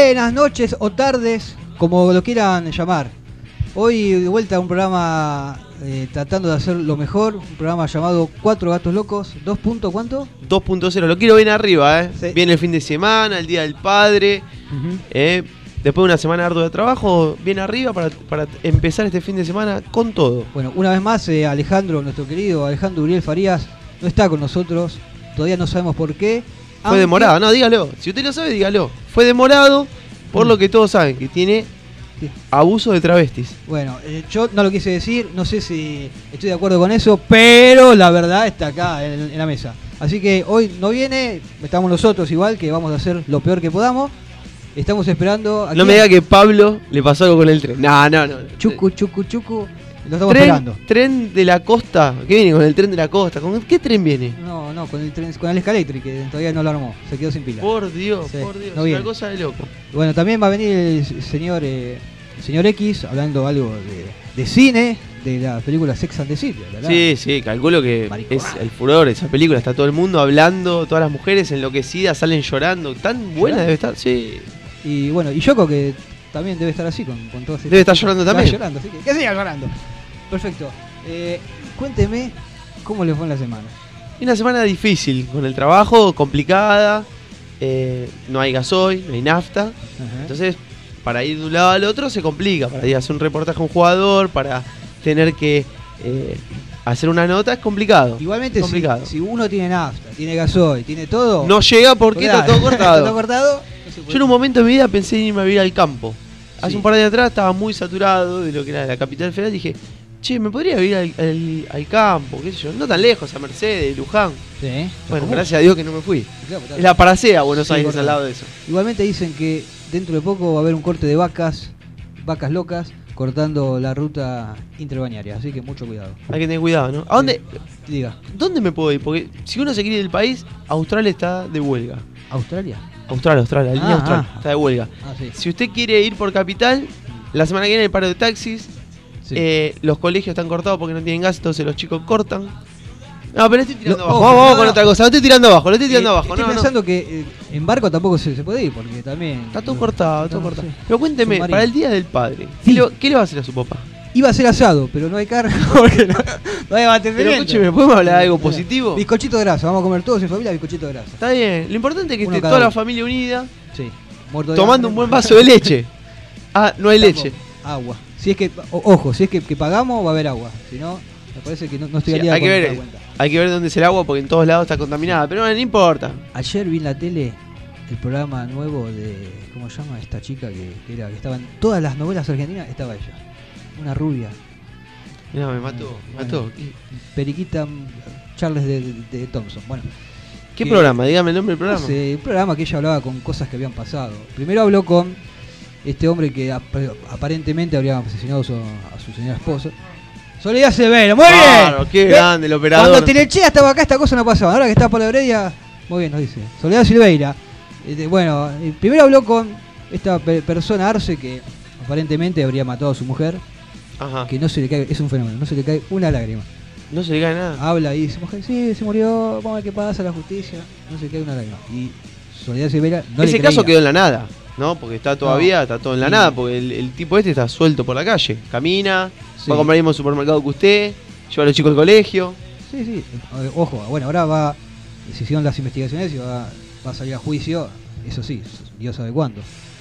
Buenas noches o tardes, como lo quieran llamar. Hoy de vuelta a un programa tratando de hacer lo mejor. Un programa llamado Cuatro Gatos Locos. ¿Cuánto? 2.0. Lo quiero bien arriba, Sí. Viene el fin de semana, el Día del Padre. Después de una semana ardua de trabajo, bien arriba para empezar este fin de semana con todo. Bueno, una vez más, Alejandro, nuestro querido Alejandro Uriel Farías, no está con nosotros. Todavía no sabemos por qué. Fue demorado, no, dígalo. Si usted lo sabe, dígalo. Fue demorado por lo que todos saben, que tiene abuso de travestis. Bueno, yo no lo quise decir, no sé si estoy de acuerdo con eso, pero la verdad está acá en la mesa. Así que hoy no viene, estamos nosotros igual, que vamos a hacer lo peor que podamos. Estamos esperando... No me diga que Pablo le pasó algo con el tren. No. Chucu. Lo estamos esperando. Tren de la costa. ¿Qué viene con el tren de la costa? ¿Con qué tren viene? No, con el Escalectric, que todavía no lo armó, se quedó sin pila. Por Dios, Sí, una no viene. cosa de loco. Bueno, también va a venir el señor X hablando algo de cine, de la película Sex and the City, ¿verdad? Sí, calculo que Maricón. es el furor esa película. Está todo el mundo hablando, todas las mujeres enloquecidas salen llorando. Tan buena debe estar, sí. Y bueno, y Yoko, que también debe estar así con todas estas... Debe estar llorando también. Está llorando, así que siga llorando. Perfecto. Cuénteme cómo le fue en la semana. Una semana difícil, con el trabajo, complicada. No hay gasoil, no hay nafta. Ajá. Entonces, para ir de un lado al otro se complica. Para ir a hacer un reportaje a un jugador, para tener que hacer una nota, es complicado. Igualmente, complicado. si uno tiene nafta, tiene gasoil, tiene todo... No llega porque está todo cortado. Está todo cortado. No se puede. Yo en un momento de mi vida pensé en irme a vivir al campo. Hace Sí. un par de años atrás estaba muy saturado de lo que era la capital federal. Dije, che, ¿me podría vivir al campo? ¿Qué sé yo? No tan lejos, a Mercedes, Luján. Sí. Bueno, ¿Cómo? gracias a Dios que no me fui. Claro, Es la Paracea, Buenos Sí, Aires, correcto. al lado de eso. Igualmente dicen que dentro de poco va a haber un corte de vacas locas, cortando la ruta interbañaria. Así que mucho cuidado. Hay que tener cuidado, ¿no? ¿A dónde? Diga, ¿Dónde me puedo ir? Porque si uno se quiere ir del país, Australia está de huelga. ¿Australia? Australia, la línea Australia está de huelga. Ah, sí. Si usted quiere ir por capital, la semana que viene el paro de taxis. Sí. Los colegios están cortados porque no tienen gas, entonces los chicos cortan. No, pero le estoy tirando abajo. Ojo, Vamos con no. otra cosa. Lo estoy tirando abajo, lo estoy tirando abajo. Estoy pensando que en barco tampoco se puede ir, porque también... Está todo cortado, todo No, cortado. sí. Pero cuénteme, Submarino. para el Día del Padre, Sí. ¿qué le va a hacer a su papá? Iba a ser asado, pero no hay carne porque no hay Pero mantenimiento. escúcheme, ¿podemos hablar de algo positivo? Bizcochito de grasa, vamos a comer todos en familia bizcochito de grasa. Está bien, lo importante es que Uno esté cada toda la uno. familia unida, Sí. Muerto de tomando hambre. un buen vaso de leche. Ah, no hay Tampoco. leche. Agua. Si es que, ojo, si es que pagamos va a haber agua. Si no, me parece que no estoy Sí, al día hay que con ver, la cuenta. hay que ver dónde es el agua porque en todos lados está contaminada, pero no importa. Ayer vi en la tele el programa nuevo de, ¿cómo se llama esta chica que estaba en todas las novelas argentinas? Estaba ella. Una rubia. No, me mató. Periquita Charles de Thompson. Bueno. ¿Qué que- programa? Dígame el nombre del programa. Un programa que ella hablaba con cosas que habían pasado. Primero habló con este hombre que aparentemente habría asesinado a su señora esposa. Soledad Severo, muy Claro, bien. qué Ve, grande el operador. Cuando Telechea estaba acá, esta cosa no pasaba. Ahora que está Pablo Heredia, muy bien, nos dice. Soledad Silveira. Bueno, primero habló con esta persona Arce que aparentemente habría matado a su mujer. Ajá. Que no se le cae, es un fenómeno, no se le cae una lágrima. No se le cae nada. Habla y dice, mujer, sí, se murió, vamos a ver qué pasa, la justicia. No se le cae una lágrima. Y Soledad Silveira no Ese le caso creía. quedó en la nada, ¿no? Porque está todavía, está todo en la Sí. nada, porque el tipo este está suelto por la calle. Camina, Sí. va a comprar el mismo supermercado que usted, lleva a los chicos al colegio. Sí, sí. Ojo, bueno, ahora se hicieron las investigaciones y va a salir a juicio, eso sí, Dios sabe cuándo.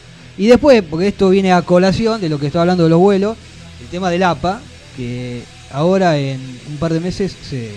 Y después, porque esto viene a colación de lo que estaba hablando de los vuelos, el tema del APA, que ahora en un par de meses se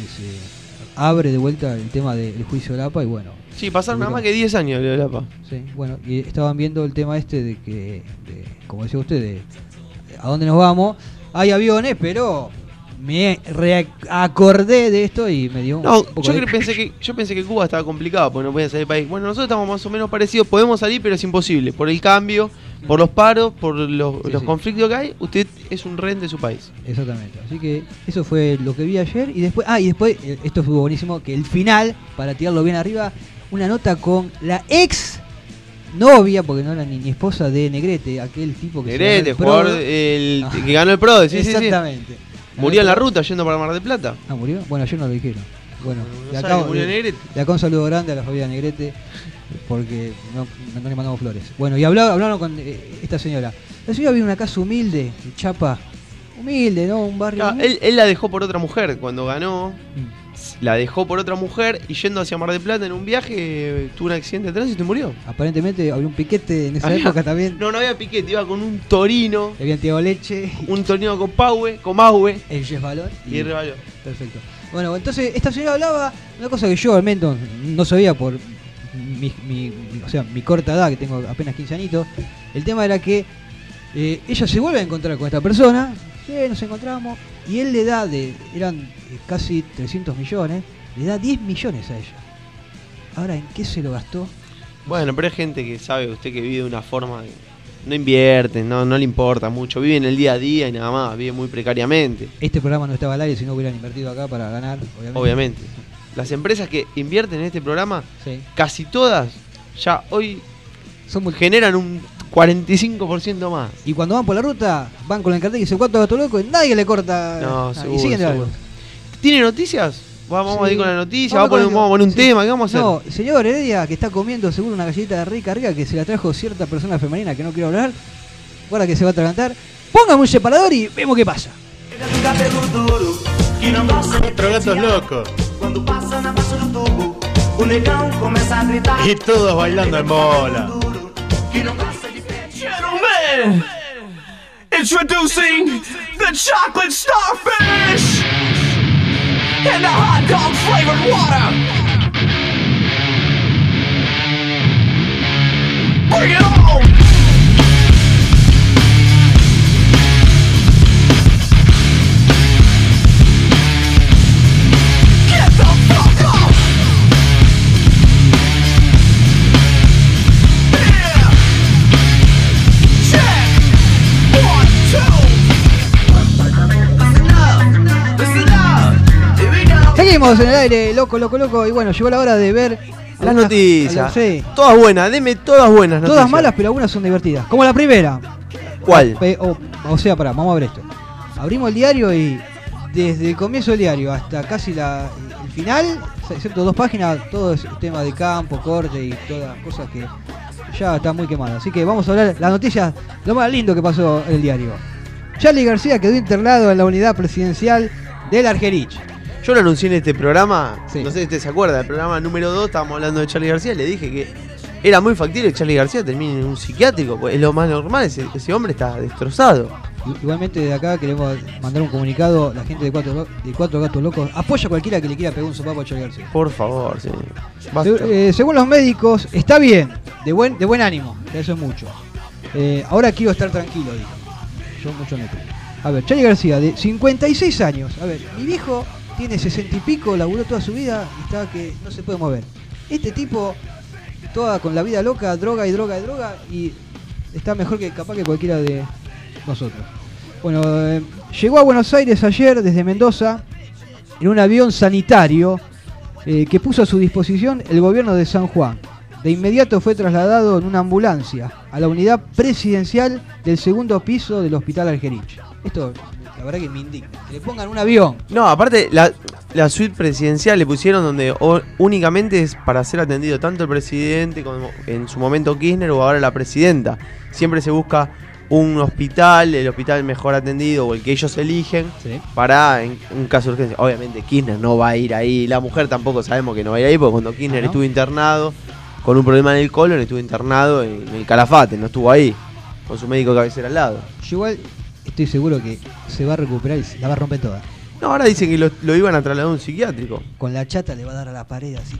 abre de vuelta el tema del juicio del APA y bueno. Sí, pasaron nada más que 10 años de la APA. Sí, bueno, y estaban viendo el tema este de como decía usted, de a dónde nos vamos. Hay aviones, pero me acordé de esto y me dio No, un poco de... yo pensé que Cuba estaba complicado porque no podía salir del país. Bueno, nosotros estamos más o menos parecidos, podemos salir, pero es imposible. Por el cambio, por los paros, por los Sí. conflictos que hay, usted es un rehén de su país. Exactamente, así que eso fue lo que vi ayer y después, esto fue buenísimo, que el final, para tirarlo bien arriba, una nota con la ex novia, porque no era ni esposa de Negrete, aquel tipo que Negrete, se ganó el jugador Pro. que ganó el Pro, sí, sí, sí. Exactamente. Murió en la ruta yendo para Mar del Plata. Ah, murió. Bueno, ayer no lo dijeron. Bueno, No sabe que murió Negrete. de acá un saludo grande a la familia Negrete, porque no le mandamos flores. Bueno, y hablaron con esta señora. La señora vive en una casa humilde, de Chapa. Humilde, ¿no? Un barrio. Claro, él la dejó por otra mujer cuando ganó. La dejó por otra mujer y yendo hacia Mar del Plata en un viaje tuvo un accidente de tránsito y murió. Aparentemente había un piquete en esa época también. No había piquete, iba con un Torino. Le habían tirado leche. Un Torino con Maue. El resbalón. Y resbaló. Perfecto. Bueno, entonces esta señora hablaba una cosa que yo al menos no sabía por mi corta edad, que tengo apenas 15 añitos. El tema era que ella se vuelve a encontrar con esta persona. Sí, nos encontramos. Y él le da, eran casi 300 millones, le da 10 millones a ella. Ahora, ¿en qué se lo gastó? Bueno, pero hay gente que sabe usted que vive de una forma de... No invierte, no le importa mucho, vive en el día a día y nada más, vive muy precariamente. Este programa no estaba al aire si no hubieran invertido acá para ganar, Obviamente. Las empresas que invierten en este programa, sí, casi todas, ya hoy generan un 45% más. Y cuando van por la ruta, van con el cartel y dicen ¿cuánto gasto loco? Y nadie le corta. Seguro, y siguen de seguro. ¿Tiene noticias? Vamos a ir con la noticia, vamos a poner un tema, ¿qué vamos a hacer? No, señor Heredia, que está comiendo seguro una galletita de rica, que se la trajo cierta persona femenina que no quiero hablar. Guarda que se va a atragantar. Póngame un separador y vemos qué pasa. Otro gatos locos. Y todos bailando en bola. Gentlemen, introducing the chocolate starfish and the hot dog flavored water. Bring it on! Get the fuck off! Yeah! Check! 1, 2! Listen up! Here we go! Seguimos en el aire, loco. Y bueno, llegó la hora de ver Las noticias. Sí. Todas buenas, deme todas buenas noticias. Todas malas, pero algunas son divertidas. Como la primera. ¿Cuál? O sea, vamos a ver esto. Abrimos el diario y desde el comienzo del diario hasta casi el final, excepto 2 páginas, todo es tema de campo, corte y todas cosas que ya están muy quemadas. Así que vamos a hablar las noticias, lo más lindo que pasó en el diario. Charly García quedó internado en la unidad presidencial del Argerich. Yo lo anuncié en este programa, Sí. no sé si usted se acuerda, el programa número 2, estábamos hablando de Charly García, le dije que era muy factible que Charly García termine en un psiquiátrico, pues es lo más normal, ese hombre está destrozado. Igualmente de acá queremos mandar un comunicado, la gente de Cuatro Gatos Locos apoya a cualquiera que le quiera pegar un sopapo a Charly García. Por favor, sí. Basta. Según los médicos, está bien, de buen ánimo, que eso es mucho. Ahora quiero estar tranquilo, dijo. Yo mucho no creo. A ver, Charly García, de 56 años. A ver, mi viejo tiene 60 y pico, laburó toda su vida y está que no se puede mover. Este tipo, toda con la vida loca, droga y está mejor que capaz que cualquiera de nosotros. Bueno, llegó a Buenos Aires ayer desde Mendoza en un avión sanitario que puso a su disposición el gobierno de San Juan. De inmediato fue trasladado en una ambulancia a la unidad presidencial del segundo piso del Hospital Argerich. Esto, la verdad que me indigna. Que le pongan un avión. No, aparte la suite presidencial le pusieron donde únicamente es para ser atendido tanto el presidente como en su momento Kirchner o ahora la presidenta. Siempre se busca un hospital, el hospital mejor atendido o el que ellos eligen, Sí. para en un caso de urgencia. Obviamente Kirchner no va a ir ahí, la mujer tampoco sabemos que no va a ir ahí, porque cuando Kirchner ¿no? estuvo internado con un problema en el colon, estuvo internado en el Calafate, no estuvo ahí, con su médico de cabecera al lado. Yo igual estoy seguro que se va a recuperar y la va a romper toda. No, ahora dicen que lo iban a trasladar a un psiquiátrico. Con la chata le va a dar a la pared así.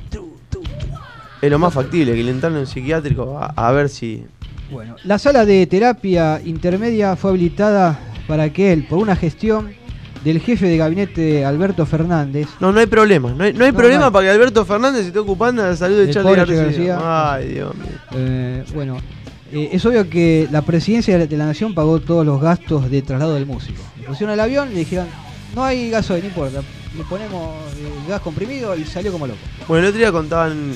Es lo más factible, que le entran en un psiquiátrico a ver si... Bueno, la sala de terapia intermedia fue habilitada para que él, por una gestión del jefe de gabinete Alberto Fernández. No hay problema. No hay problema para que Alberto Fernández se esté ocupando de la salud de Del Charly pobre García. García. Ay, Dios mío. Bueno, es obvio que la presidencia de la nación pagó todos los gastos de traslado del músico. Le pusieron el avión y le dijeron, no hay gasoil, no importa, le ponemos gas comprimido y salió como loco. Bueno, el otro día contaban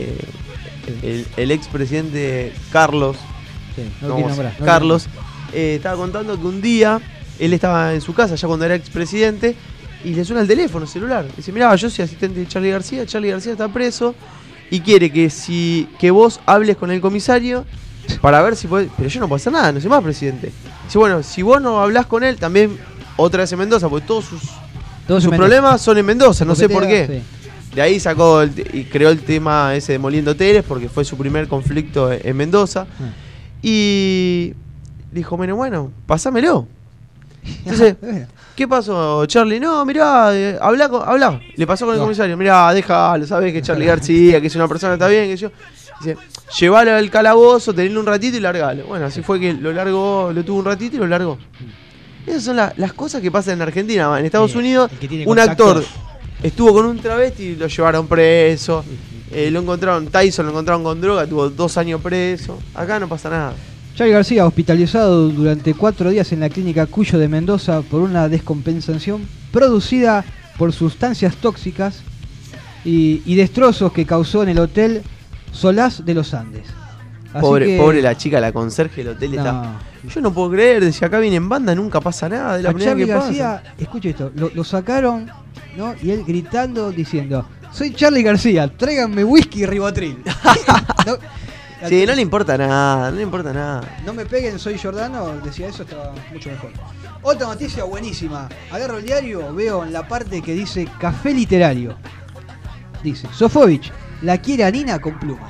el expresidente Carlos, Sí, no lo quiero nombrar, no lo Carlos, estaba contando que un día él estaba en su casa, ya cuando era expresidente, y le suena el teléfono celular. Dice, mirá, yo soy asistente de Charly García está preso y quiere que vos hables con el comisario para ver si podés. Pero yo no puedo hacer nada, no soy más presidente. Dice, bueno, si vos no hablás con él, también otra vez en Mendoza, porque todos sus problemas son en Mendoza, no sé por qué. Sí. De ahí sacó y creó el tema ese de Moliendo Teles, porque fue su primer conflicto en Mendoza. Y dijo, bueno, pasámelo. Entonces, ¿qué pasó, Charly? No, mirá, hablá. Le pasó con el comisario, mirá, déjalo, sabés que Charly García, que es una persona, está bien, que yo. Dice, llevalo al calabozo, tenelo un ratito y largalo. Bueno, así fue que lo tuvo un ratito y lo largó. Esas son las cosas que pasan en Argentina. En Estados Unidos, un actor estuvo con un travesti y lo llevaron preso. Tyson lo encontraron con droga, tuvo 2 años preso. Acá no pasa nada. Charly García hospitalizado durante 4 días en la clínica Cuyo de Mendoza por una descompensación producida por sustancias tóxicas y destrozos que causó en el hotel Solás de los Andes. Pobre la chica, la conserje del hotel está. Yo no puedo creer, decía acá viene en banda, nunca pasa nada. De la primera Charly que García, pasa. escuche esto, lo sacaron, ¿no? Y él gritando, diciendo, soy Charly García, tráiganme whisky y ribotril. ¿No? Sí, no le importa nada, No me peguen, soy Giordano, decía eso, estaba mucho mejor. Otra noticia buenísima. Agarro el diario, veo en la parte que dice café literario. Dice, Sofovich la quiere a Nina con plumas.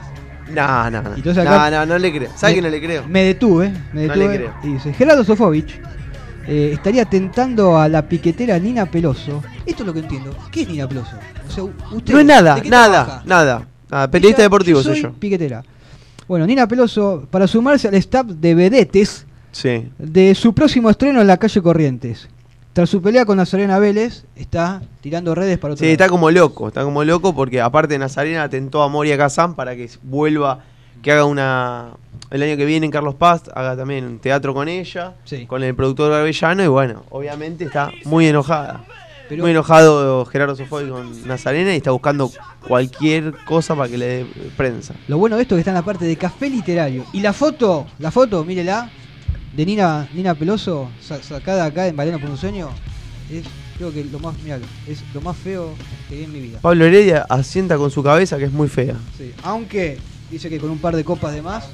No le creo. ¿Sabes que no le creo? Me detuve. No le creo. Y dice, Gerardo Sofovich estaría tentando a la piquetera Nina Peloso. Esto es lo que entiendo. ¿Qué es Nina Peloso? O sea, usted, no es nada. Periodista deportivo soy yo. Piquetera. Bueno, Nina Peloso, para sumarse al staff de vedetes de su próximo estreno en la calle Corrientes. Tras su pelea con Nazarena Vélez, está tirando redes para otro lado. Está como loco porque aparte Nazarena atentó a Moria Kazán para que vuelva, que haga el año que viene en Carlos Paz, haga también un teatro con ella, con el productor Garbellano, y bueno, obviamente está muy enojada. Muy enojado Gerardo Sofovich con Nazarena y está buscando cualquier cosa para que le dé prensa. Lo bueno de esto es que está en la parte de café literario. Y la foto, mírela, de Nina Peloso, sacada acá en Valeno por un sueño, es creo que es lo más feo que vi en mi vida. Pablo Heredia asienta con su cabeza que es muy fea. Sí, aunque dice que con un par de copas de más.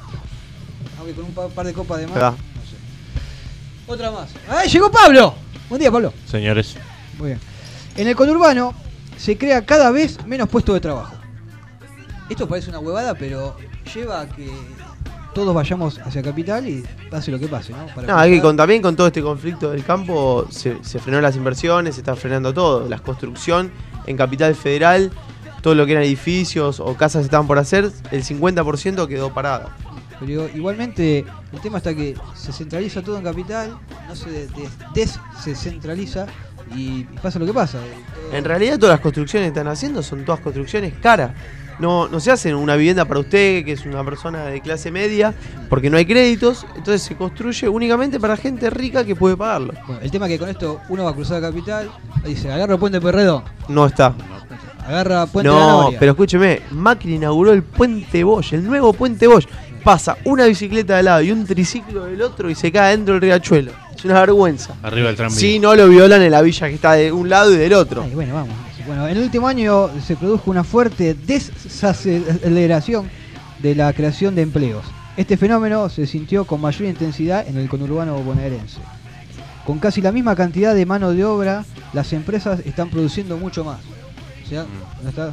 No sé. Otra más. ¡Ay, llegó Pablo! Buen día, Pablo. Señores. Muy bien. En el conurbano se crea cada vez menos puestos de trabajo. Esto parece una huevada, pero lleva a que todos vayamos hacia Capital y pase lo que pase, ¿no? Hay que también con todo este conflicto del campo se frenó las inversiones, se está frenando todo. La construcción en Capital Federal, todo lo que eran edificios o casas que estaban por hacer, el 50% quedó parado. Pero igualmente el tema está que se centraliza todo en Capital, no se descentraliza y pasa lo que pasa. En realidad todas las construcciones que están haciendo son todas construcciones caras. No se hacen una vivienda para usted, que es una persona de clase media, porque no hay créditos, entonces se construye únicamente para gente rica que puede pagarlo. Bueno, el tema es que con esto uno va a cruzar Capital, dice, agarra Puente Pueyrredón. No está. Agarra Puente de la Noria. Pero escúcheme, Macri inauguró el Puente Bosch, el nuevo Puente Bosch. Pasa una bicicleta de lado y un triciclo del otro y se cae dentro del riachuelo. Es una vergüenza. Arriba del tranvía. Si no lo violan en la villa que está de un lado y del otro. Ay, bueno, vamos. Bueno, en el último año se produjo una fuerte desaceleración de la creación de empleos. Este fenómeno se sintió con mayor intensidad en el conurbano bonaerense. Con casi la misma cantidad de mano de obra, las empresas están produciendo mucho más. O sea, ¿no está?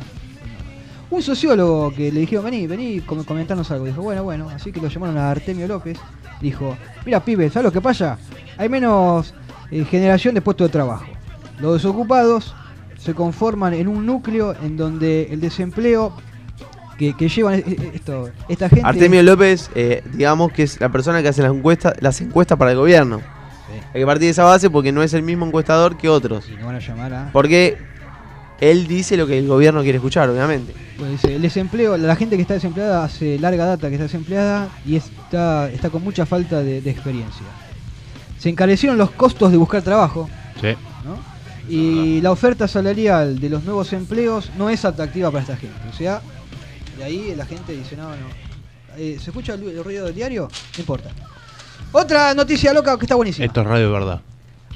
Un sociólogo que le dijeron, vení, comentarnos algo. Dijo, bueno, así que lo llamaron a Artemio López. Dijo, mira, pibe, ¿sabes lo que pasa? Hay menos generación de puestos de trabajo. Los desocupados se conforman en un núcleo en donde el desempleo que llevan esta gente... Artemio López, digamos que es la persona que hace las encuestas para el gobierno. Sí. Hay que partir de esa base porque no es el mismo encuestador que otros. Y no van a llamar a... Porque él dice lo que el gobierno quiere escuchar, obviamente. Pues dice, el desempleo, la gente que está desempleada hace larga data que está desempleada y está con mucha falta de experiencia. Se encarecieron los costos de buscar trabajo. Sí. ¿No? Y la oferta salarial de los nuevos empleos no es atractiva para esta gente. O sea, de ahí la gente dice, no. ¿Se escucha el ruido del diario? No importa. Otra noticia loca que está buenísima. Esto es radio de verdad.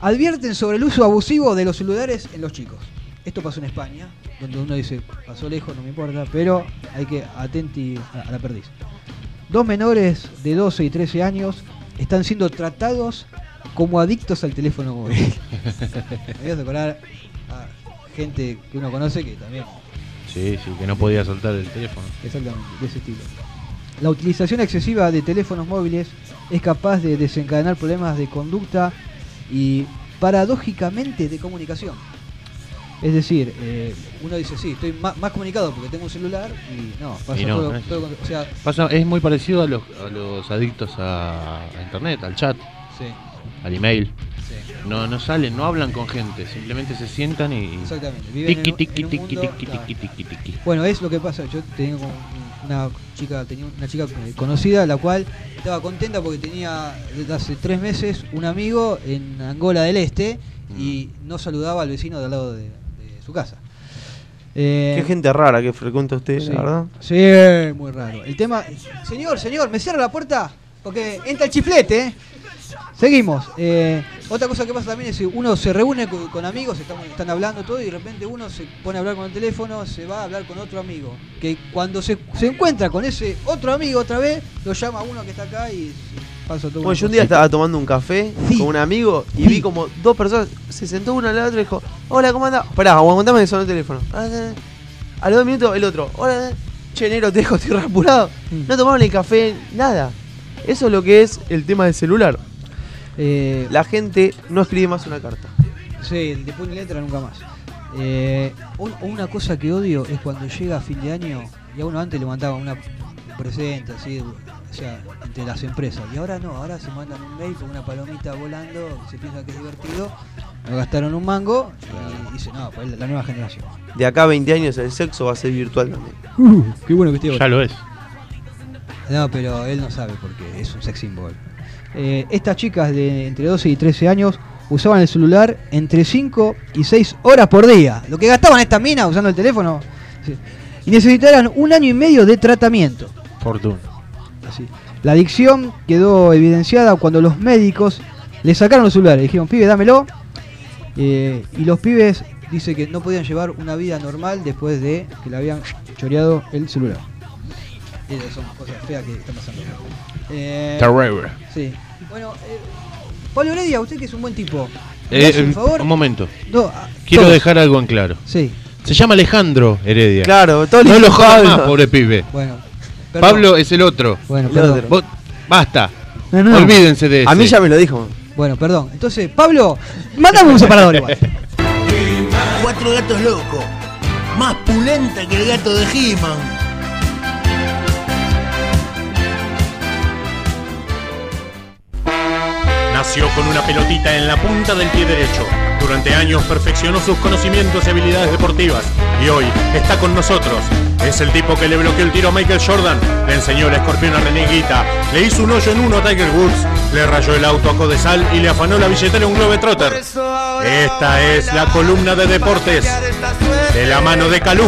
advierten sobre el uso abusivo de los celulares en los chicos. Esto pasó en España, donde uno dice, pasó lejos, no me importa, pero hay que atenti a la perdiz. 2 menores de 12 y 13 años están siendo tratados como adictos al teléfono móvil. Me voy a recordar a gente que uno conoce que también... Sí, que no podía soltar el teléfono. Exactamente, de ese estilo. La utilización excesiva de teléfonos móviles es capaz de desencadenar problemas de conducta y, paradójicamente, de comunicación. Es decir, uno dice, sí, estoy más comunicado porque tengo un celular y no, pasa todo, o sea, es muy parecido a los adictos a internet, al chat, sí, al email. Sí. No salen, no hablan con gente, simplemente se sientan y... Exactamente, viven en un mundo, tiki. Bueno, es lo que pasa. Yo tenía una chica conocida, la cual estaba contenta porque tenía desde hace 3 meses un amigo en Angola del Este y no saludaba al vecino de al lado de su casa. Qué gente rara que frecuenta usted, Sí, la verdad. sí, muy raro. El tema, señor, ¿me cierra la puerta? Porque entra el chiflete, Seguimos. Otra cosa que pasa también es que uno se reúne con amigos, están hablando todo y de repente uno se pone a hablar con el teléfono, se va a hablar con otro amigo. Que cuando se encuentra con ese otro amigo otra vez, lo llama a uno que está acá y pasa todo. Bueno, yo un día estaba tomando un café con un amigo y vi como 2 personas, se sentó uno al lado y dijo, hola, ¿cómo andás? Pará, aguantame que sonó el teléfono. A los 2 minutos el otro, hola, che, negro, te dejo, estoy re apurado. No tomaron el café, nada. Eso es lo que es el tema del celular. La gente no escribe más una carta. Sí, de puño y letra nunca más. Una cosa que odio es cuando llega a fin de año y a uno antes le mandaban un presente así, o sea, entre las empresas. Y ahora no, ahora se mandan un mail con una palomita volando, se piensa que es divertido, no gastaron un mango y dicen, no, pues la nueva generación. De acá a 20 años el sexo va a ser virtual también. Qué bueno que estoy ahora. Ya lo es. No, pero él no sabe porque es un sex symbol. Estas chicas de entre 12 y 13 años usaban el celular entre 5 y 6 horas por día. Lo que gastaban estas minas usando el teléfono. Sí. Y necesitaran 1 año y medio de tratamiento. Fortuna. Así. La adicción quedó evidenciada cuando los médicos le sacaron los celulares. Dijeron, pibe, dámelo. Y los pibes dice que no podían llevar una vida normal después de que le habían choreado el celular. Esas son cosas feas que están pasando. Terrible. Sí. Bueno, Pablo Heredia, usted que es un buen tipo. ¿Me hace un favor? Un momento. No, Quiero todos. dejar algo en claro. Sí. Se llama Alejandro Heredia. Claro, todo No lo jodas Pablo. más, pobre pibe. Bueno. Perdón. Pablo es el otro. Bueno, El perdón. otro. Vos- basta. No. Olvídense de eso. A mí ya me lo dijo. Bueno, perdón. Entonces, Pablo, mándame un separador igual. 4 gatos locos. Más pulenta que el gato de He-Man. Nació con una pelotita en la punta del pie derecho. Durante años perfeccionó sus conocimientos y habilidades deportivas. Y hoy está con nosotros. Es el tipo que le bloqueó el tiro a Michael Jordan, le enseñó el escorpión a René Higuita, le hizo un hoyo en uno a Tiger Woods, le rayó el auto a Codesal y le afanó la billetera a un Globetrotter. Esta es la columna de deportes de la mano de Calú.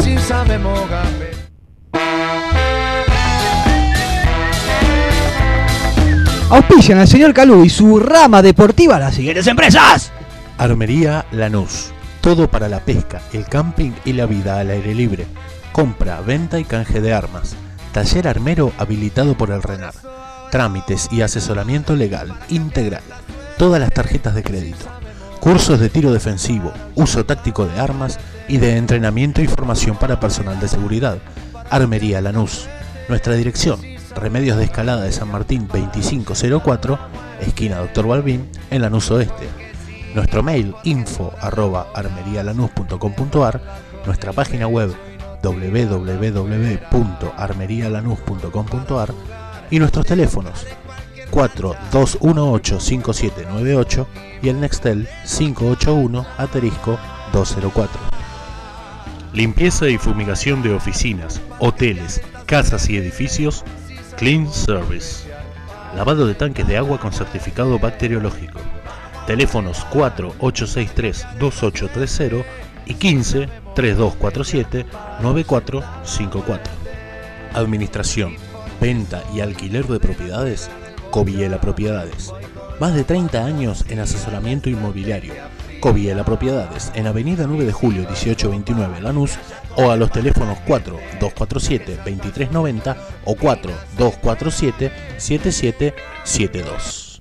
Auspician al señor Calú y su rama deportiva las siguientes empresas. Armería Lanús. Todo para la pesca, el camping y la vida al aire libre. Compra, venta y canje de armas. Taller armero habilitado por el RENAR. Trámites y asesoramiento legal integral. Todas las tarjetas de crédito. Cursos de tiro defensivo, uso táctico de armas y de entrenamiento y formación para personal de seguridad. Armería Lanús. Nuestra dirección: Remedios de Escalada de San Martín 2504, esquina Dr. Balbín, en Lanús Oeste. Nuestro mail info@armerialanús.com.ar, nuestra página web www.armerialanús.com.ar y nuestros teléfonos 4218-5798 y el Nextel 581-204. Limpieza y fumigación de oficinas, hoteles, casas y edificios. Clean Service. Lavado de tanques de agua con certificado bacteriológico. Teléfonos 4863-2830 y 15-3247-9454. Administración, venta y alquiler de propiedades. Coviela Propiedades. Más de 30 años en asesoramiento inmobiliario. Coviela Propiedades, en Avenida 9 de Julio 1829 Lanús, o a los teléfonos 4247-2390 o 4247-7772.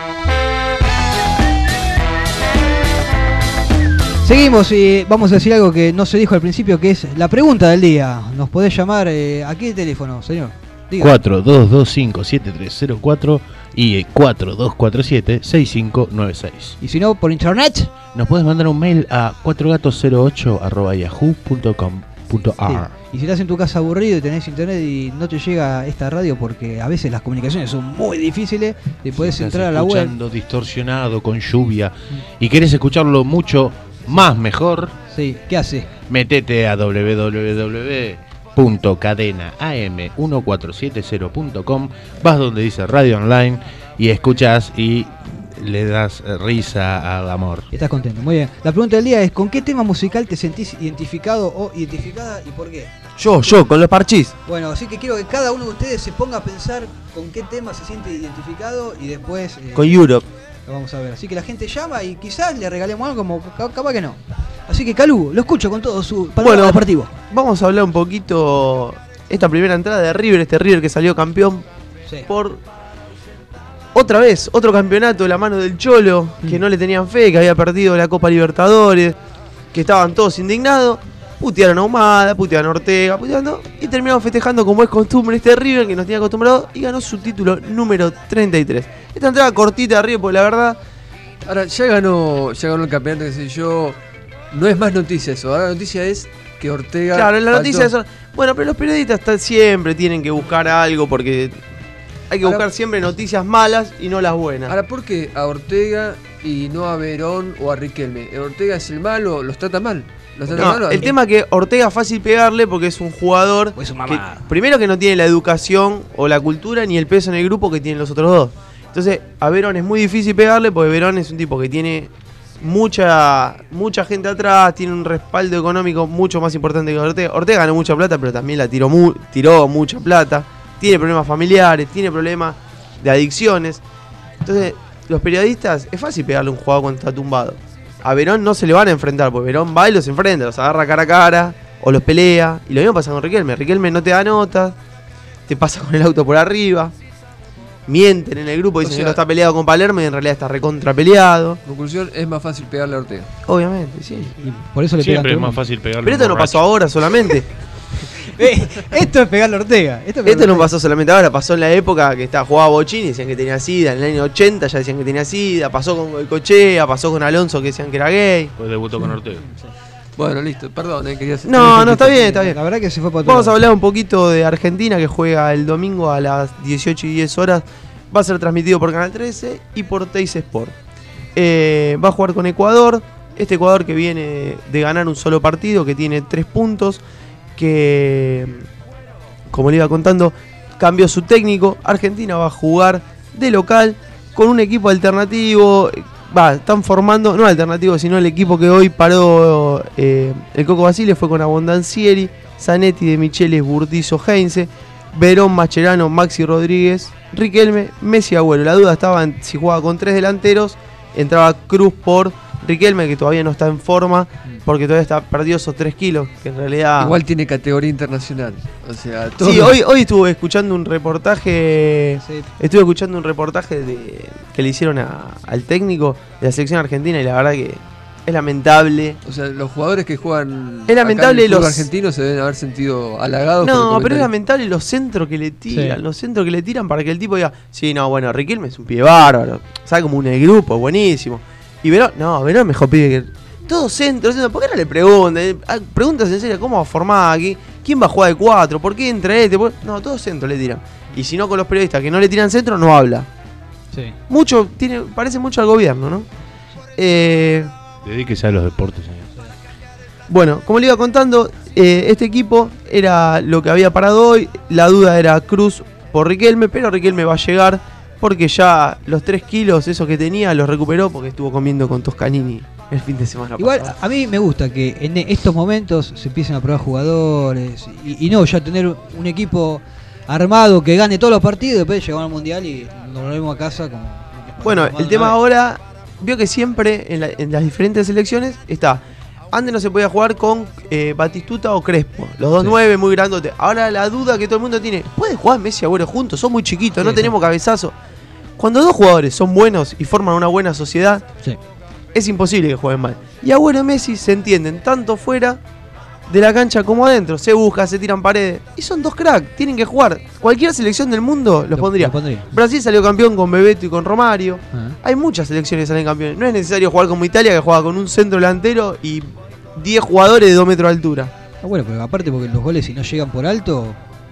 Seguimos y vamos a decir algo que no se dijo al principio, que es la pregunta del día. Nos podés llamar ¿a qué teléfono, señor? Diga. 4225-7304 y 4247-6596. Y si no, por internet. Nos puedes mandar un mail a 4gatos08@yahoo.com.ar. Y si estás en tu casa aburrido y tenés internet y no te llega esta radio, porque a veces las comunicaciones son muy difíciles, te podés entrar a la web. Escuchando distorsionado, con lluvia, y querés escucharlo mucho más mejor, Sí, ¿qué hace? metete a www.cadenaam1470.com, vas donde dice Radio Online y escuchás y le das risa al amor. Estás contento, muy bien. La pregunta del día es: ¿con qué tema musical te sentís identificado o identificada y por qué? Yo, con los Parchís. Bueno, así que quiero que cada uno de ustedes se ponga a pensar con qué tema se siente identificado y después Con Europe. lo vamos a ver. Así que la gente llama y quizás le regalemos algo, como capaz que no. Así que Calú, lo escucho con todo su panorama deportivo. Vamos a hablar un poquito esta primera entrada de River, este River que salió campeón Sí. por otra vez, otro campeonato de la mano del Cholo, que no le tenían fe, que había perdido la Copa Libertadores, que estaban todos indignados, putearon a Ahumada, putearon a Ortega, puteando, y terminaron festejando como es costumbre este River que nos tenía acostumbrados y ganó su título número 33. Esta entrada cortita de River, porque la verdad, Ahora, ya ganó el campeonato, que sé yo. No es más noticia eso. Ahora la noticia es que Ortega. claro, la faltó. noticia es... Bueno, pero los periodistas siempre tienen que buscar algo, porque hay que Ahora- buscar siempre noticias malas y no las buenas. Ahora, ¿por qué a Ortega y no a Verón o a Riquelme? Ortega es el malo, los trata mal. Los trata No, mal. el tema es que Ortega es fácil pegarle porque es un jugador Pues su que, mamá. primero, que no tiene la educación o la cultura ni el peso en el grupo que tienen los otros dos. Entonces a Verón es muy difícil pegarle porque Verón es un tipo que tiene mucha gente atrás, tiene un respaldo económico mucho más importante que Ortega. Ortega ganó mucha plata, pero también la tiró mucha plata. Tiene problemas familiares, tiene problemas de adicciones. Entonces los periodistas, es fácil pegarle a un jugador cuando está tumbado. A Verón no se le van a enfrentar, porque Verón va y los enfrenta, los agarra cara a cara, o los pelea. Y lo mismo pasa con Riquelme. Riquelme no te da notas, te pasa con el auto por arriba, mienten en el grupo, dicen O sea, que no está peleado con Palermo y en realidad está recontra peleado. Conclusión, es más fácil pegarle a Ortega. Obviamente, sí. Y por eso le pegan Siempre es todo más el mundo. fácil pegarle. Pero esto no pasó ahora solamente. Esto es pegarle a Ortega. Esto no pasó solamente ahora, pasó en la época que jugaba Bochini, decían que tenía sida, en el año 80 ya decían que tenía sida, pasó con Goicoechea, pasó con Alonso que decían que era gay. Pues debutó con Ortega. Bueno, listo, perdón, quería hacer. No, está bien, está bien. La verdad que se fue para otro Vamos a lado. hablar un poquito de Argentina, que juega el domingo a las 18:10. Va a ser transmitido por Canal 13 y por Teis Sport. Va a jugar con Ecuador. Este Ecuador que viene de ganar un solo partido, que tiene 3 puntos, que, como le iba contando, cambió su técnico. Argentina va a jugar de local con un equipo alternativo. Están formando, no alternativo, sino el equipo que hoy paró el Coco Basile. Fue con Abondancieri, Zanetti, De Michelis, Burdizo, Heinze, Verón, Mascherano, Maxi Rodríguez, Riquelme, Messi, Agüero. La duda estaba en si jugaba con 3 delanteros. Entraba Cruz por Riquelme, que todavía no está en forma, porque todavía perdió esos 3 kilos, que en realidad... Igual tiene categoría internacional. O sea, todo. Sí, hoy estuve escuchando un reportaje. Sí. Estuve escuchando un reportaje que le hicieron al técnico de la selección argentina, y la verdad que es lamentable. O sea, los jugadores que juegan. Es lamentable acá en el fútbol los argentino se deben haber sentido halagados. por el No, pero es comentario. lamentable los centros que le tiran, Sí. los centros que le tiran para que el tipo diga, sí, no, bueno, Riquelme es un pibe bárbaro, sabe como un grupo, buenísimo. Y Verón, no, Verón es mejor pibe que... Todos centros, ¿por qué no le preguntan? Preguntas en serio, ¿cómo va a formar aquí? ¿Quién va a jugar de 4? ¿Por qué entra este? No, todos centros le tiran. Y si no, con los periodistas que no le tiran centro, no habla. Sí. Parece mucho al gobierno, ¿no? Dedíquese a los deportes, señor. Bueno, como le iba contando, este equipo era lo que había parado hoy. La duda era Cruz por Riquelme, pero Riquelme va a llegar porque ya los 3 kilos esos que tenía los recuperó porque estuvo comiendo con Toscanini el fin de semana Igual pasado. a mí me gusta que en estos momentos se empiecen a probar jugadores y no ya tener un equipo armado que gane todos los partidos y después llegamos al mundial y nos volvemos a casa como lo que Bueno, No, el tema ahora, vio que siempre en las diferentes selecciones está. Antes no se podía jugar con Batistuta o Crespo, los dos 9 muy grandotes. Ahora la duda que todo el mundo tiene, ¿puede jugar Messi y Agüero juntos? Son muy chiquitos, no tenemos cabezazo. Cuando dos jugadores son buenos y forman una buena sociedad, es imposible que jueguen mal. Y Agüero y Messi se entienden tanto fuera de la cancha como adentro. Se buscan, se tiran paredes. Y son dos cracks, tienen que jugar. Cualquier selección del mundo los pondría. Brasil salió campeón con Bebeto y con Romario. Hay muchas selecciones que salen campeones. No es necesario jugar como Italia, que juega con un centro delantero y 10 jugadores de 2 metros de altura. Bueno, pero aparte porque los goles si no llegan por alto,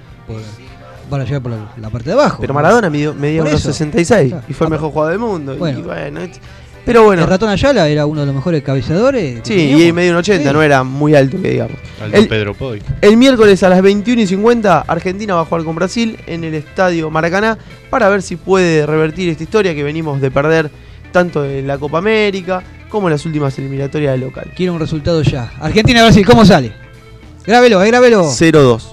van a llegar por la parte de abajo. Pero Maradona medía unos 66 y fue el mejor jugador del mundo. Bueno. Y bueno, pero bueno. El Ratón Ayala era uno de los mejores cabeceadores. Sí, y medio un 80, no era muy alto, que digamos. Pedro Poi. El miércoles a las 21:50, Argentina va a jugar con Brasil en el estadio Maracaná para ver si puede revertir esta historia que venimos de perder tanto en la Copa América como en las últimas eliminatorias del local. Quiero un resultado ya. Argentina-Brasil, ¿cómo sale? Grábelo, grábelo. 0-2.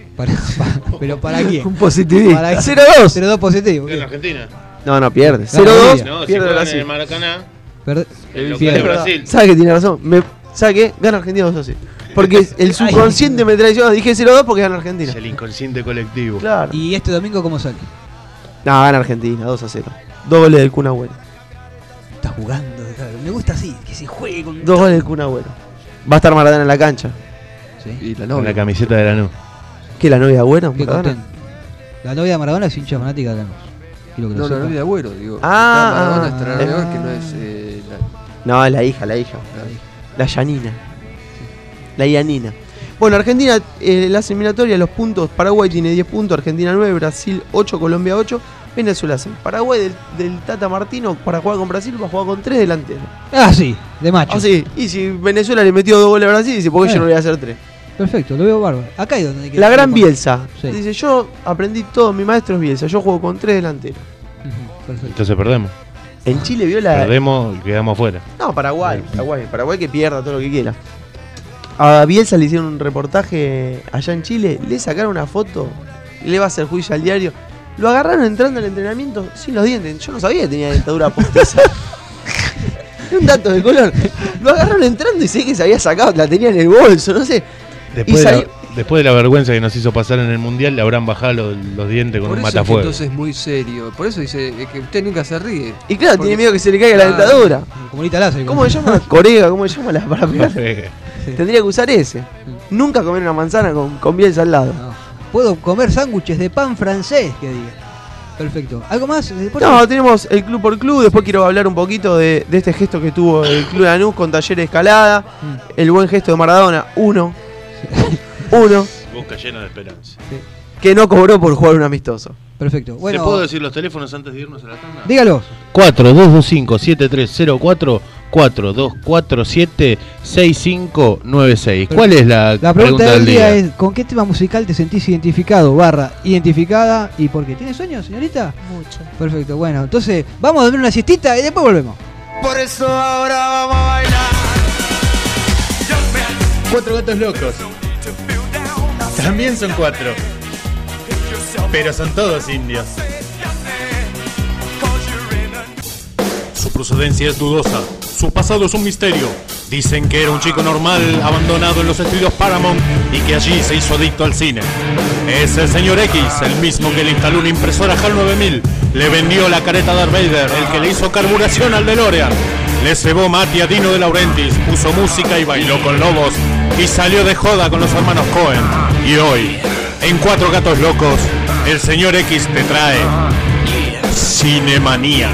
¿Pero para quién? Un positivismo. 0-2. 0-2 positivo. ¿En Argentina? No, pierde. 0-2. No, pierde si Brasil. en el Maracaná. El local de Brasil. ¿Sabe que tiene razón? ¿Sabe qué? Gana Argentina 2-0. Porque el subconsciente me traicionó. Dije 0-2 porque gana Argentina. Es el inconsciente colectivo. Claro. ¿Y este domingo cómo sale? No, gana Argentina 2-0. 2 goles del Kun Agüero. Está jugando, claro. Me gusta así, que se juegue con 2 goles del Kun Agüero. Va a estar Maradona en la cancha. Sí. Y la Con novia. la camiseta de Lanús. ¿Qué, la novia de Agüero? Qué Maradona? contento. La novia de Maradona es hincha fanática de Lanús. Quiero que lo No, la sepa. novia de Agüero, digo. Ah, Maradona está la novia que no es No, es la hija. La Yanina. La Yanina. Bueno, Argentina, las eliminatorias, los puntos. Paraguay tiene 10 puntos, Argentina 9, Brasil 8, Colombia 8, Venezuela 6. Paraguay del Tata Martino para jugar con Brasil va a jugar con 3 delanteros. Ah, sí, de macho. Ah, sí. Y si Venezuela le metió 2 goles a Brasil, dice, ¿por qué yo no le voy a hacer 3? Perfecto, lo veo bárbaro. Acá es donde hay que... La gran Bielsa. Sí. Dice, yo aprendí todo, mi maestro es Bielsa, yo juego con 3 delanteros. Perfecto. Entonces perdemos. En Chile vio la... Perdemos y quedamos afuera. No, Paraguay que pierda todo lo que quiera. A Bielsa le hicieron un reportaje allá en Chile, le sacaron una foto y le va a hacer juicio al diario. Lo agarraron entrando al entrenamiento sin los dientes. Yo no sabía que tenía dentadura postiza. Es un dato de color. Lo agarraron entrando y sé que se había sacado, la tenía en el bolso, no sé. Después de la vergüenza que nos hizo pasar en el mundial, le habrán bajado los dientes con por un eso es que matafuego. entonces es muy serio. Por eso dice que usted nunca se ríe. Y claro, Porque- tiene miedo que se le caiga la dentadura. Como Lita Láser. ¿Cómo se llama? Corega, ¿cómo se llama la para pegar? Tendría que usar ese. Nunca comer una manzana con Bielsa al lado. No. Puedo comer sándwiches de pan francés, que diga. Perfecto. ¿Algo más? No, tenemos el club por club. Después quiero hablar un poquito de este gesto que tuvo el Club de Lanús con Talleres de Escalada. El buen gesto de Maradona, 1. Boca llena de esperanza. Que no cobró por jugar un amistoso. Perfecto. ¿Te Bueno, puedo decir los teléfonos antes de irnos a la tanda? dígalo. 4225-7304, 4247-6596. ¿Cuál es la pregunta del día es? es: ¿con qué tema musical te sentís identificado, identificada y por qué? ¿Tiene sueños, señorita? Mucho. Perfecto, bueno, entonces vamos a dormir una siestita y después volvemos. Por eso ahora vamos a bailar. 4 gatos locos. También son 4. Pero son todos indios. Su procedencia es dudosa. Su pasado es un misterio. Dicen que era un chico normal abandonado en los estudios Paramount y que allí se hizo adicto al cine. Es el señor X, el mismo que le instaló una impresora HAL 9000, le vendió la careta a Darth Vader, el que le hizo carburación al DeLorean, le cebó mate a Dino De Laurentiis, puso música y bailó con lobos y salió de joda con los hermanos Cohen. Y hoy, en 4 gatos locos, el señor X te trae Cinemanía.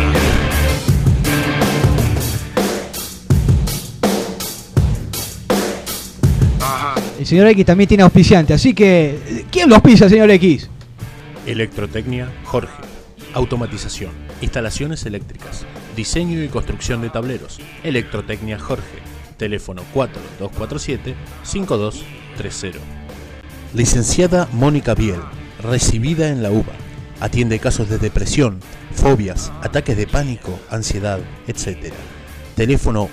El señor X también tiene auspiciante, así que ¿quién lo auspicia, señor X? Electrotecnia Jorge. Automatización, instalaciones eléctricas, diseño y construcción de tableros. Electrotecnia Jorge. Teléfono 4247-5230. Licenciada Mónica Biel, recibida en la UBA. Atiende casos de depresión, fobias, ataques de pánico, ansiedad, etc. Teléfono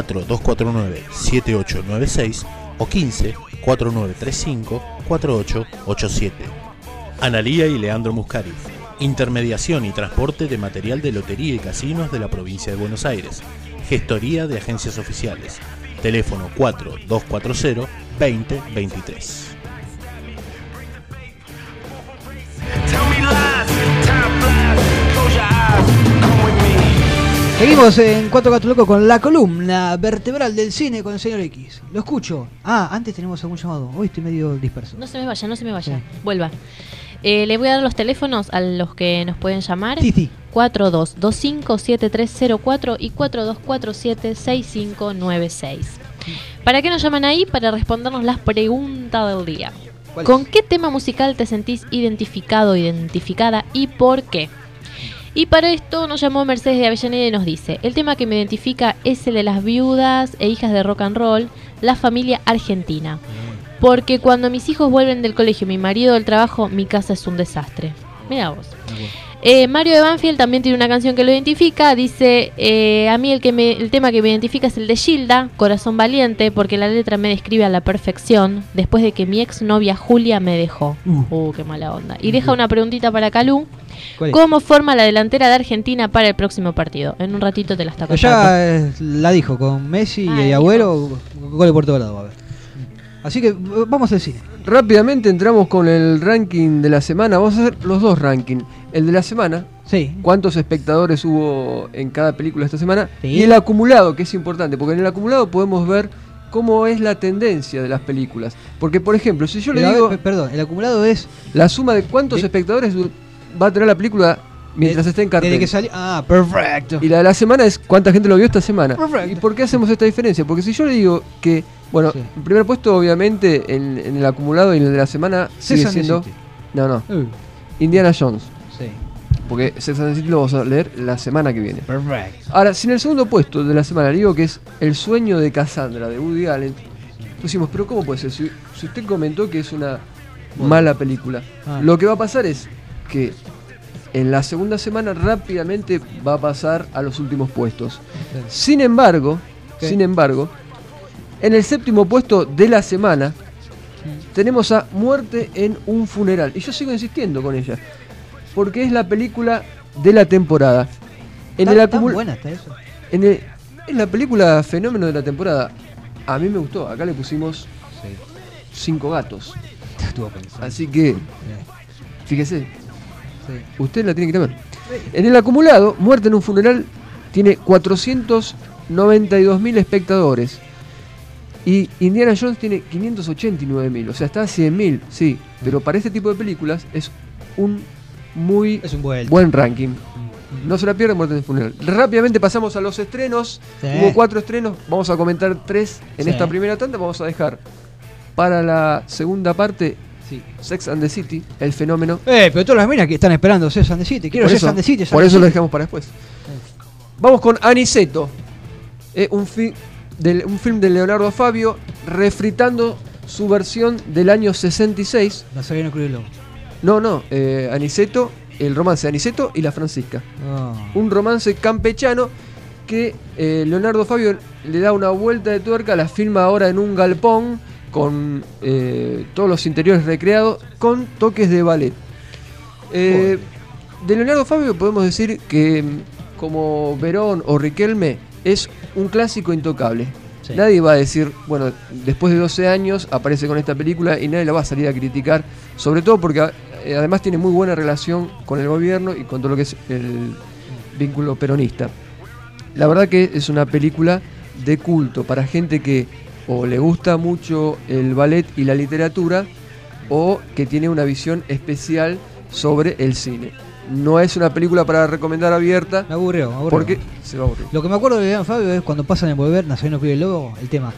4249-7896 o 15-4935-4887. Analía y Leandro Muscari. Intermediación y transporte de material de lotería y casinos de la provincia de Buenos Aires. Gestoría de agencias oficiales. Teléfono 4240-2023. Seguimos en Cuatro Gatos Locos con la columna vertebral del cine con el señor X. Lo escucho. Antes tenemos algún llamado. Hoy estoy medio disperso. No se me vaya. Sí. Vuelva. Le voy a dar los teléfonos a los que nos pueden llamar. Sí. 4225-7304 y 4247-6596. ¿Para qué nos llaman ahí? Para respondernos las preguntas del día. ¿Con qué tema musical te sentís identificado, identificada y por qué? Y para esto nos llamó Mercedes de Avellaneda y nos dice: el tema que me identifica es el de las viudas e hijas de rock and roll, la familia argentina. Porque cuando mis hijos vuelven del colegio, mi marido del trabajo, mi casa es un desastre. Mirá vos. Mario de Banfield también tiene una canción que lo identifica. Dice: a mí el tema que me identifica es el de Gilda, Corazón Valiente, porque la letra me describe a la perfección después de que mi exnovia Julia me dejó. Qué mala onda. Y deja una preguntita para Calú. ¿Cómo forma la delantera de Argentina para el próximo partido? En un ratito te la está contando. Ya la dijo, con Messi y Agüero, goles por todos lados va a haber. Así que vamos al cine. Rápidamente entramos con el ranking de la semana. Vamos a hacer los dos rankings. El de la semana, sí. Cuántos espectadores hubo en cada película esta semana. Sí. Y el acumulado, que es importante, porque en el acumulado podemos ver cómo es la tendencia de las películas. Porque, por ejemplo, si yo le digo... Perdón, el acumulado es... la suma de cuántos espectadores va a tener la película mientras esté en cartel. Desde que salió... perfecto. Y la de la semana es cuánta gente lo vio esta semana. Perfecto. ¿Y por qué hacemos esta diferencia? Porque si yo le digo que... Bueno, el primer puesto obviamente en el acumulado y en el de la semana sigue siendo... No. Indiana Jones. Sí. Porque Sex and the City lo vamos a leer la semana que viene. Perfecto. Ahora, si en el segundo puesto de la semana le digo que es El sueño de Cassandra de Woody Allen, decimos, pero ¿cómo puede ser? Si usted comentó que es una mala película. Lo que va a pasar es que en la segunda semana rápidamente va a pasar a los últimos puestos. Sin embargo, en el séptimo puesto de la semana tenemos a Muerte en un funeral. Y yo sigo insistiendo con ella, porque es la película de la temporada. ¿Tan buena está eso? Es la película fenómeno de la temporada. A mí me gustó. Acá le pusimos 5 gatos. Así que, fíjese, usted la tiene que ir a ver. En el acumulado, Muerte en un funeral tiene 492.000 espectadores. Y Indiana Jones tiene 589.000. O sea, está a 100.000, sí. Pero para este tipo de películas es un buen ranking. No se la pierdan, Muerte en el funeral. Rápidamente pasamos a los estrenos. Hubo 4 estrenos. Vamos a comentar 3 en esta primera tanda. Vamos a dejar para la segunda parte Sex and the City, el fenómeno. Pero todas las minas que están esperando Sex and the City. Quiero Sex and the City. Por eso lo dejamos para después. Vamos con Aniceto. Un film de Leonardo Fabio refritando su versión del año 66. Nazareno Cruz. No, Aniceto, el romance de Aniceto y la Francisca. Un romance campechano que Leonardo Fabio le da una vuelta de tuerca, la filma ahora en un galpón con todos los interiores recreados con toques de ballet. De Leonardo Fabio podemos decir que como Verón o Riquelme es un clásico intocable. Sí. Nadie va a decir, bueno, después de 12 años aparece con esta película y nadie la va a salir a criticar, sobre todo porque además tiene muy buena relación con el gobierno y con todo lo que es el vínculo peronista. La verdad que es una película de culto para gente que o le gusta mucho el ballet y la literatura o que tiene una visión especial sobre el cine. No es una película para recomendar abierta. Me aburrió. Porque se va a aburrir. Lo que me acuerdo de Leonardo Fabio es cuando pasan en Volver, Nazareno Pibe el Lobo, el tema.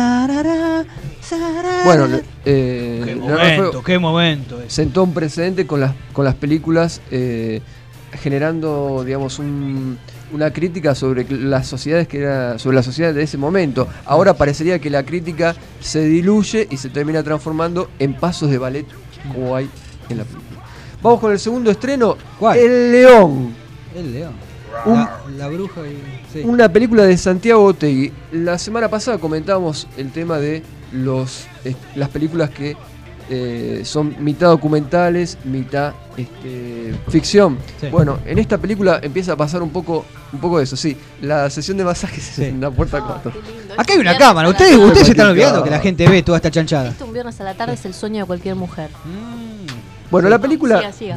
Bueno, qué momento. Sentó un precedente con las películas, generando, digamos, una crítica sobre las sociedades sobre la sociedad de ese momento. Ahora parecería que la crítica se diluye y se termina transformando en pasos de ballet como hay en la película. Vamos con el segundo estreno. ¿Cuál? El León. La bruja y... Una película de Santiago Otegui. La semana pasada comentábamos el tema de las películas que son mitad documentales, mitad ficción. Sí. Bueno, en esta película empieza a pasar un poco de eso, sí. La sesión de masajes en la puerta 4. Acá hay una cámara. Ustedes se están olvidando que la gente ve toda esta chanchada. Un viernes a la tarde es el sueño de cualquier mujer. Bueno, la película... Siga.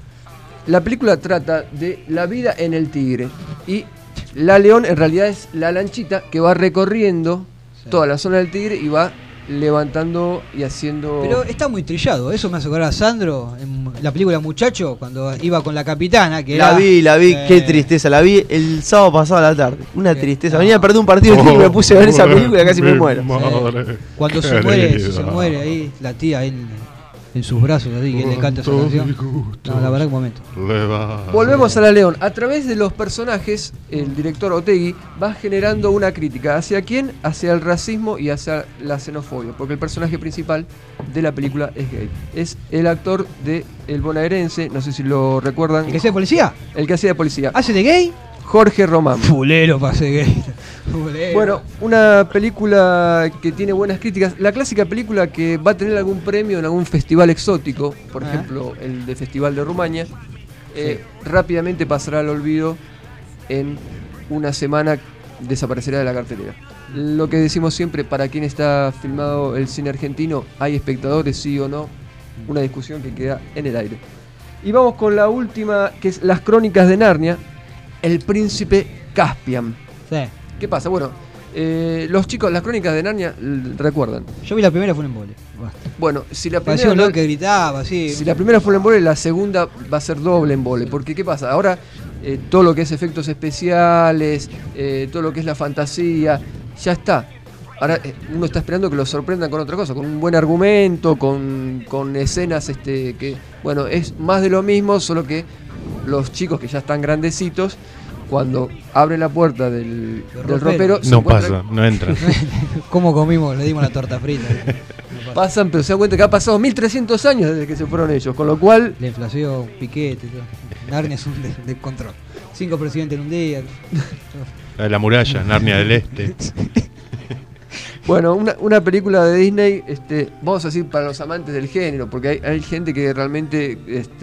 La película trata de la vida en el Tigre. Y la León en realidad es la lanchita que va recorriendo toda la zona del Tigre y va levantando y haciendo... Pero está muy trillado. Eso me hace acordar a Sandro en la película Muchacho, cuando iba con la capitana. Que la vi, qué tristeza. La vi el sábado pasado a la tarde. Una tristeza. Venía a perder un partido y me puse a ver esa película y casi me muero. Cuando se muere ahí, la tía en sus brazos, así que le canta esa canción. No, la verdad, un momento. Volvemos a la León. A través de los personajes, el director Otegi va generando una crítica. ¿Hacia quién? Hacia el racismo y hacia la xenofobia. Porque el personaje principal de la película es gay. Es el actor de El Bonaerense, no sé si lo recuerdan. ¿El que hacía de policía? El que hacía de policía. ¿Hace de gay? Jorge Román. Fulero para ser gay. Fulero. Bueno, una película que tiene buenas críticas. La clásica película que va a tener algún premio en algún festival exótico, por ejemplo, el de Festival de Rumania, rápidamente pasará al olvido. En una semana desaparecerá de la cartelera. Lo que decimos siempre, para quien está filmado el cine argentino, ¿hay espectadores, sí o no? Una discusión que queda en el aire. Y vamos con la última, que es Las Crónicas de Narnia. El príncipe Caspian. Sí. ¿Qué pasa? Bueno, los chicos, Las Crónicas de Narnia, recuerdan. Yo vi la primera, fue un embole. Bueno, si la Parecía primera... un loco que gritaba, así. Si la primera fue un embole, la segunda va a ser doble embole. Porque ¿qué pasa? Ahora todo lo que es efectos especiales, todo lo que es la fantasía, ya está. Ahora uno está esperando que lo sorprendan con otra cosa, con un buen argumento, con escenas que, bueno, es más de lo mismo, solo que los chicos que ya están grandecitos, cuando abren la puerta del ropero no pasa, no entran. ¿Cómo comimos? Le dimos la torta frita. No pasan, pero se dan cuenta que ha pasado 1300 años desde que se fueron ellos, con lo cual... La inflación, piquete, todo. Narnia es un descontrol. 5 presidentes en un día. La muralla, Narnia del Este. Bueno, una película de Disney, vamos a decir para los amantes del género, porque hay gente que realmente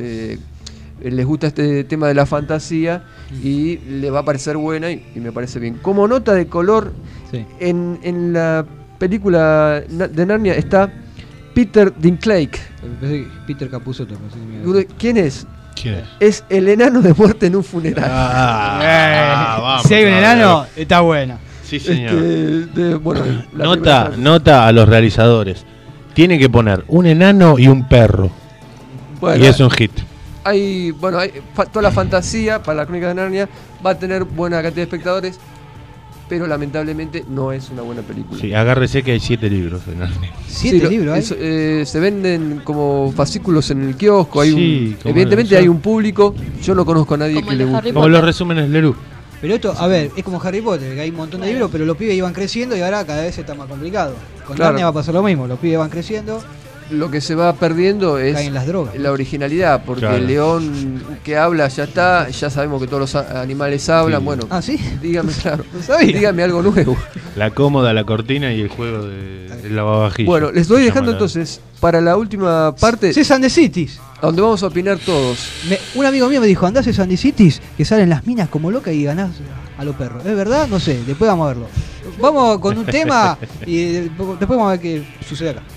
les gusta este tema de la fantasía y le va a parecer buena y me parece bien. Como nota de color, sí. En la película de Narnia está Peter Dinklage. Peter Capusotto. ¿Quién es? ¿Quién es? Es el enano de muerte en un funeral. Vamos, si hay un enano, está bueno. Sí, señor. Bueno, nota a los realizadores. Tiene que poner un enano y un perro. Bueno, y es un hit. Hay toda la fantasía para la Crónica de Narnia, va a tener buena cantidad de espectadores, pero lamentablemente no es una buena película. Sí, agárrese que hay 7 libros de Narnia. ¿7 libros hay? Se venden como fascículos en el kiosco. Evidentemente hay un público. Yo no conozco a nadie que le guste. Como los resúmenes Leroux. Pero esto, a ver, es como Harry Potter, que hay un montón de libros, pero los pibes iban creciendo y ahora cada vez está más complicado. Con Narnia va a pasar lo mismo, los pibes van creciendo. Lo que se va perdiendo es caen las drogas, la originalidad, porque el león que habla ya está, ya sabemos que todos los animales hablan, bueno. Ah, ¿sí? Dígame, claro. No sabía. Dígame algo nuevo. La cómoda, la cortina y el juego de lavavajillas. Bueno, les doy dejando entonces para la última parte. Sex and the Cities. Donde vamos a opinar todos. Un amigo mío me dijo, andás a Sex and the Cities, que salen las minas como locas y ganás a los perros. ¿Es verdad? No sé, después vamos a verlo. Vamos con un tema y después vamos a ver qué sucede acá.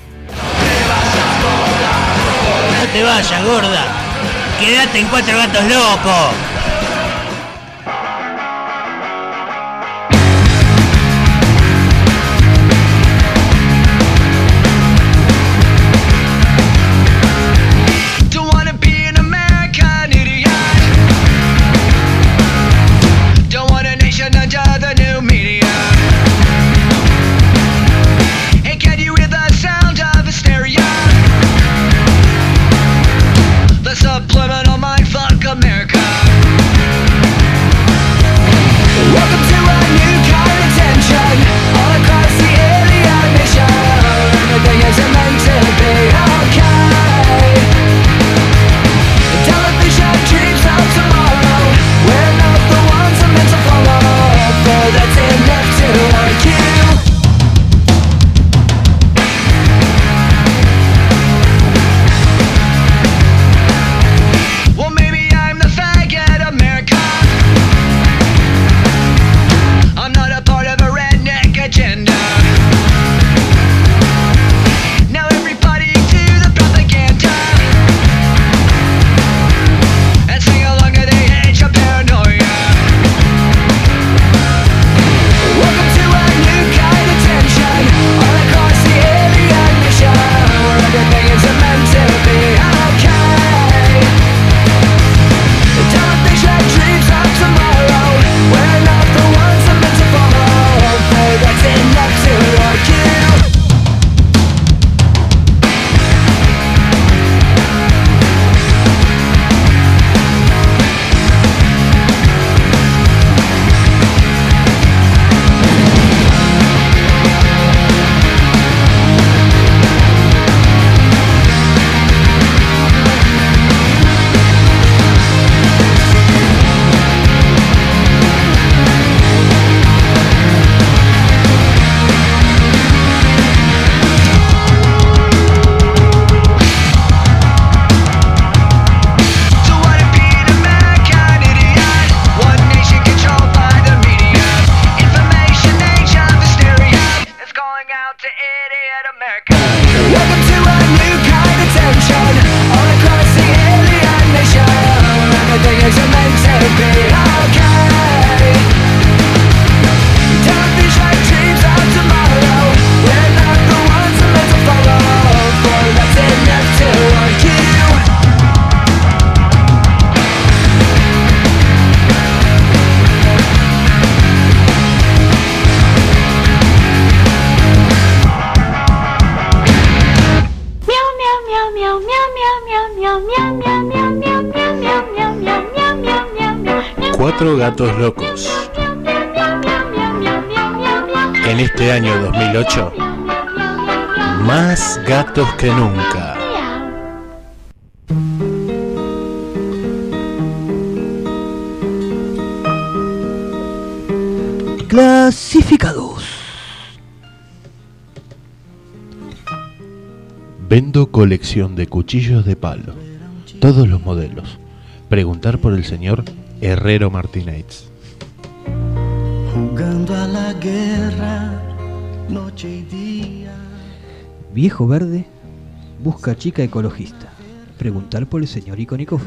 No te vayas, gorda. Quédate en Cuatro Gatos Locos. Subliminal mindfuck America. Welcome to a new kind of tension all across the alien nation. Everything is meant to be okay. Don't be like dreams of tomorrow. We're not the ones who meant to follow, for that's enough to want you. Cuatro gatos locos. En este año 2008, más gatos que nunca. Clasificados. Vendo colección de cuchillos de palo. Todos los modelos. Preguntar por el señor Herrero Martínez. Jugando a la guerra, noche y día. Viejo verde busca chica ecologista. Preguntar por el señor Ikonikov.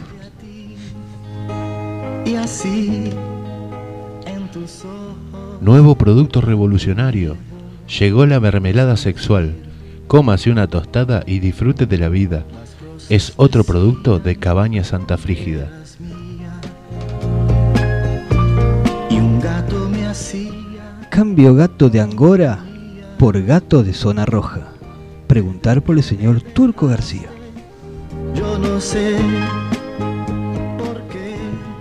Y así, en tus ojos. Nuevo producto revolucionario. Llegó la mermelada sexual. Cómase una tostada y disfrute de la vida. Es otro producto de Cabaña Santa Frígida. Y un gato me hacía. Cambio gato de Angora por gato de zona roja. Preguntar por el señor Turco García. Yo no sé por qué.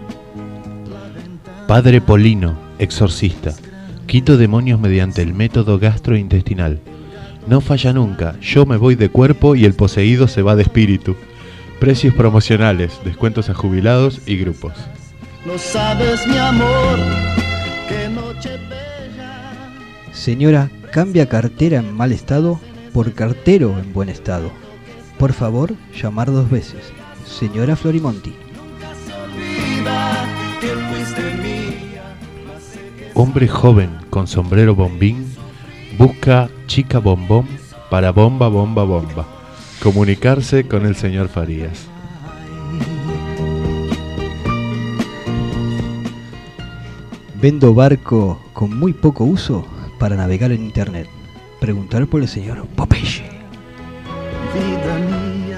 Padre Polino, exorcista. Quito demonios mediante el método gastrointestinal. No falla nunca, yo me voy de cuerpo y el poseído se va de espíritu. Precios promocionales, descuentos a jubilados y grupos. No sabes, mi amor, qué noche bella. Señora, cambia cartera en mal estado por cartero en buen estado. Por favor, llamar 2 veces. Señora Florimonti. Hombre joven con sombrero bombín busca chica bombón para bomba, bomba, bomba. Comunicarse con el señor Farías. Vendo barco con muy poco uso para navegar en internet. Preguntar por el señor Popeye. Vida mía.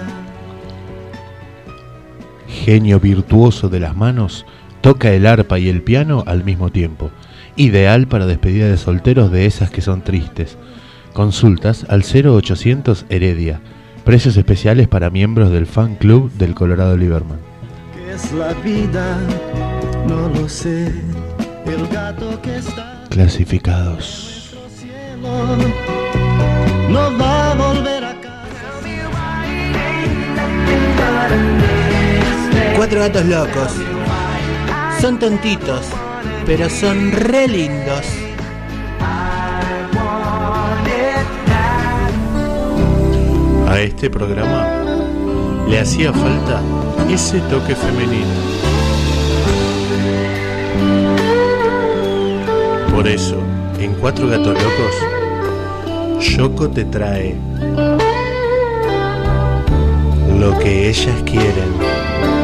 Genio virtuoso de las manos, toca el arpa y el piano al mismo tiempo. Ideal para despedida de solteros de esas que son tristes. Consultas al 0800 Heredia. Precios especiales para miembros del fan club del Colorado Lieberman. ¿Qué es la vida? No lo sé. El gato que está. Clasificados. Cielo, no va a volver a casa. 4 gatos locos. Son tontitos, pero son re lindos. A este programa le hacía falta ese toque femenino. Por eso, en 4 gatos locos, Yoko te trae lo que ellas quieren.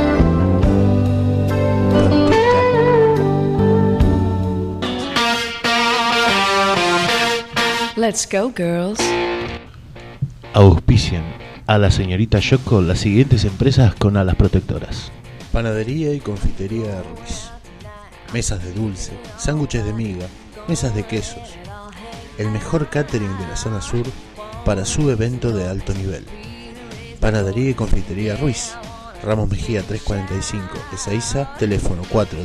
Let's go, girls. Auspician a la señorita Yoko las siguientes empresas con alas protectoras. Panadería y confitería Ruiz. Mesas de dulce, sándwiches de miga, mesas de quesos. El mejor catering de la zona sur para su evento de alto nivel. Panadería y confitería Ruiz. Ramos Mejía 345, Ezeiza, teléfono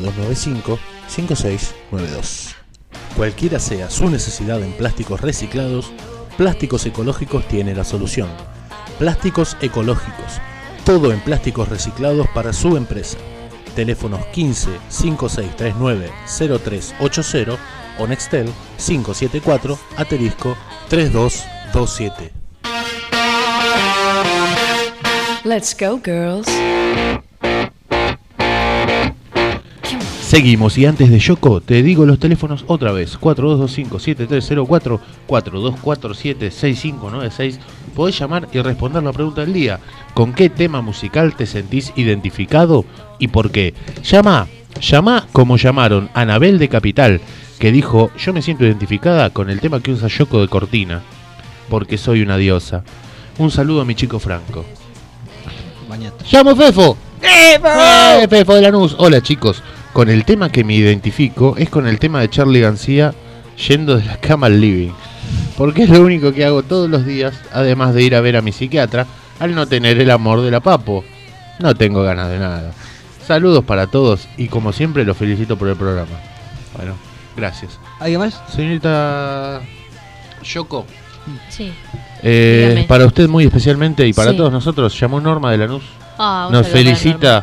4295-5692. Cualquiera sea su necesidad en plásticos reciclados, Plásticos Ecológicos tiene la solución. Plásticos Ecológicos, todo en plásticos reciclados para su empresa. Teléfonos 15 5639 0380 o Nextel 574 *3227. Let's go, girls. Seguimos, y antes de Yoko, te digo los teléfonos otra vez: 4225-7304, 4247-6596. Podés llamar y responder la pregunta del día: ¿con qué tema musical te sentís identificado y por qué? Llama como llamaron a Anabel de Capital, que dijo: yo me siento identificada con el tema que usa Yoko de cortina, porque soy una diosa. Un saludo a mi chico Franco. Bañate. ¡Llamo Fefo! Fefo de Lanús. Hola chicos, con el tema que me identifico es con el tema de Charly García, Yendo de la cama al living, porque es lo único que hago todos los días, además de ir a ver a mi psiquiatra, al no tener el amor de la Papo. No tengo ganas de nada. Saludos para todos y como siempre los felicito por el programa. Bueno, gracias. ¿Alguien más? Señorita Yoko. Sí. Para usted muy especialmente y para Sí. todos nosotros, llamó Norma de Lanús. Un Nos saludo para felicita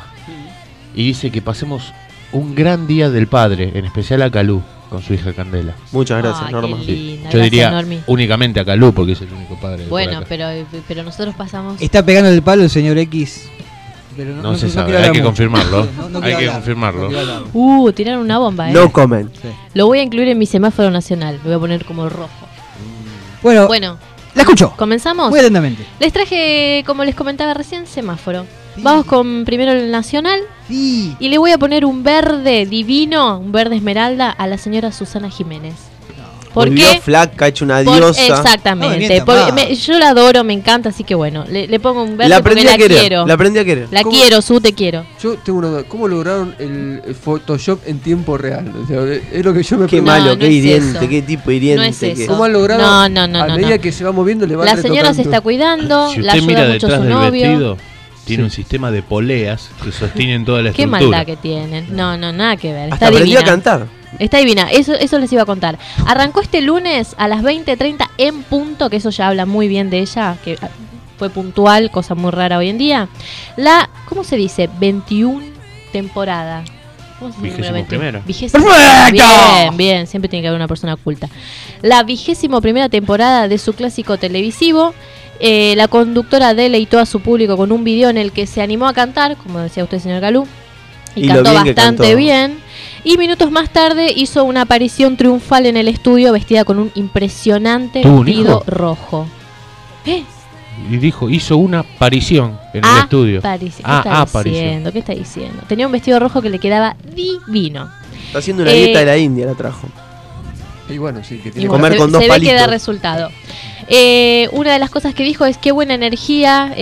y dice que pasemos un gran día del padre, en especial a Calú con su hija Candela. Muchas gracias, Ay, Norma. qué linda. Yo Gracias, diría Normi. únicamente a Calú porque es el único padre. de Bueno, por acá. pero nosotros pasamos. Está pegando el palo el señor X. Pero No se sabe, quiero hay hablar que mucho. confirmarlo. No Hay quiero que hablar, confirmarlo. no quiero hablar. Tiraron una bomba, No comment. Sí. Lo voy a incluir en mi semáforo nacional. Lo voy a poner como rojo. Bueno, Bueno, la escucho. ¿comenzamos? Muy atentamente. Les traje, como les comentaba recién, semáforo. Vamos con primero el nacional. Sí. Y le voy a poner un verde divino, un verde esmeralda, a la señora Susana Jiménez. ¿Por Volvió qué? flaca, hecho una Por- diosa. exactamente. No, bien tapado. Yo la adoro, me encanta, así que bueno, le pongo un verde La porque aprendí a la querer. quiero. La aprendí a querer. La ¿Cómo? quiero, Su, te quiero. Yo tengo una duda. ¿Cómo lograron el Photoshop en tiempo real? O sea, es lo que yo me Qué pregunto. malo, no qué es hiriente, eso. qué tipo hiriente. No es que- eso. ¿Cómo han logrado? No, A medida no. que se va moviendo, le van La señora se está retocando. cuidando, Si la usted mira ayuda mucho detrás su del novio. vestido, tiene un sistema de poleas que sostienen toda la Qué estructura. maldad que tienen. No, nada que ver. Hasta Está aprendió divina. a cantar. Está divina, eso les iba a contar. Arrancó este lunes a las 20:30 en punto, que eso ya habla muy bien de ella, que fue puntual, cosa muy rara hoy en día. La, ¿cómo se dice? 21 temporada. ¿Cómo se dice? Vigésimo 21? primera. Vigésimo. Bien, siempre tiene que haber una persona oculta. La 21ª temporada de su clásico televisivo. La conductora deleitó a su público con un video en el que se animó a cantar, como decía usted, señor Galú, y lo cantó bien que bastante cantó. bien. Y minutos más tarde hizo una aparición triunfal en el estudio vestida con un impresionante ¿Tuvo un vestido hijo? rojo. Y dijo, hizo una aparición en el estudio. ¿Qué está aparición. diciendo? ¿Qué está diciendo? Tenía un vestido rojo que le quedaba divino. Está haciendo una dieta de la India, la trajo. Y bueno, sí, que Y tiene bueno, comer con dos se ve que da palitos. resultado. Una de las cosas que dijo es qué buena energía.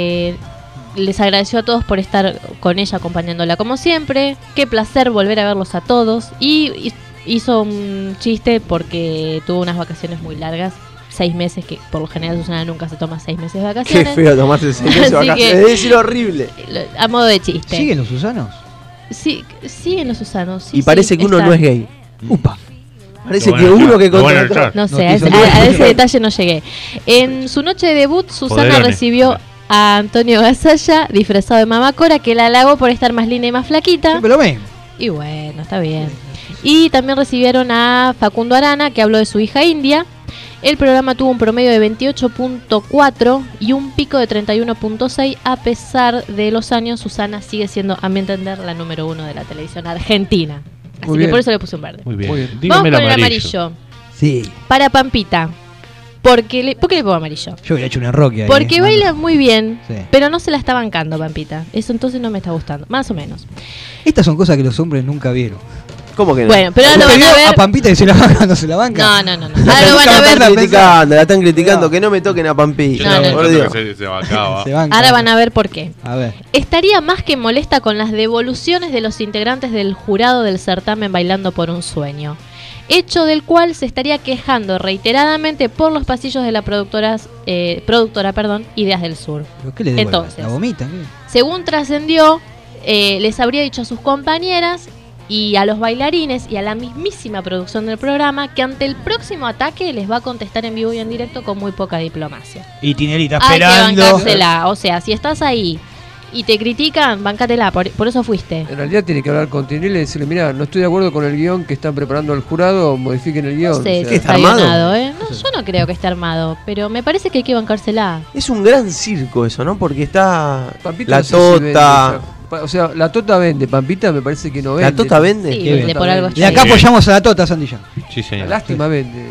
Les agradeció a todos por estar con ella acompañándola como siempre. Qué placer volver a verlos a todos. Y hizo un chiste porque tuvo unas vacaciones muy largas. 6 meses, que por lo general Susana nunca se toma 6 meses de Qué vacaciones. feo tomarse 6 meses de Así vacaciones. que- Es decir, horrible. A modo de chiste. ¿Siguen los Susanos? Sí, siguen los Susanos. Sí, Y parece sí, que uno están. no es gay. Upa. Parece Lo que van a uno echar, que lo van a contra echar. No No sé, a quiso ese, hablar. a ese detalle no llegué. En su noche de debut, Susana Poderones. recibió a Antonio Gasalla, disfrazado de Mamá Cora, que la halagó por estar más linda y más flaquita. Siempre lo mismo. Y bueno, está bien. Y también recibieron a Facundo Arana, que habló de su hija India. El programa tuvo un promedio de 28.4 y un pico de 31.6. A pesar de los años, Susana sigue siendo, a mi entender, la número 1 de la televisión argentina. Así Muy que bien. por eso le puse un verde. Muy bien. Muy bien. Vamos Dígame con el el amarillo. amarillo. Sí. Para Pampita. ¿Por qué le pongo amarillo? Yo hubiera hecho un enroque ahí. Porque baila muy bien, Sí. pero no se la está bancando, Pampita. Eso entonces no me está gustando, más o menos. Estas son cosas que los hombres nunca vieron. ¿Cómo que no? Bueno, pero ahora lo ¿Usted van a vio ver. a Pampita que se la banca no se la banca? No. Ahora lo van a La ver. están criticando, la están criticando. No. Que no me toquen a Pampi. Yo No, estaba no, Por pensando Dios. que se bacaba. Se banca. Ahora van a ver por qué. A ver. Estaría más que molesta con las devoluciones de los integrantes del jurado del certamen Bailando por un Sueño. Hecho del cual se estaría quejando reiteradamente por los pasillos de la productora, Ideas del Sur. ¿Pero qué le devuelven? Entonces. ¿La vomitan? ¿Qué? Según trascendió, les habría dicho a sus compañeras y a los bailarines y a la mismísima producción del programa que ante el próximo ataque les va a contestar en vivo y en directo con muy poca diplomacia. Y Tinelli está Hay que esperando. bancársela, o sea, si estás ahí y te critican, bancátela, por eso fuiste. En realidad tiene que hablar con Tinelli y decirle, mira, no estoy de acuerdo con el guión que están preparando el jurado, modifiquen el guión. No sé O si sea, está armado? guionado, ¿eh? No, yo no creo que esté armado, pero me parece que hay que bancársela. Es un gran circo eso, ¿no? Porque está Pampita la no sé si vende Tota, O sea, la Tota vende, Pampita me parece que no vende. ¿La Tota vende? Sí, vende por algo. Y acá apoyamos a la Tota, Sandilla. Sí, señor. Lástima vende.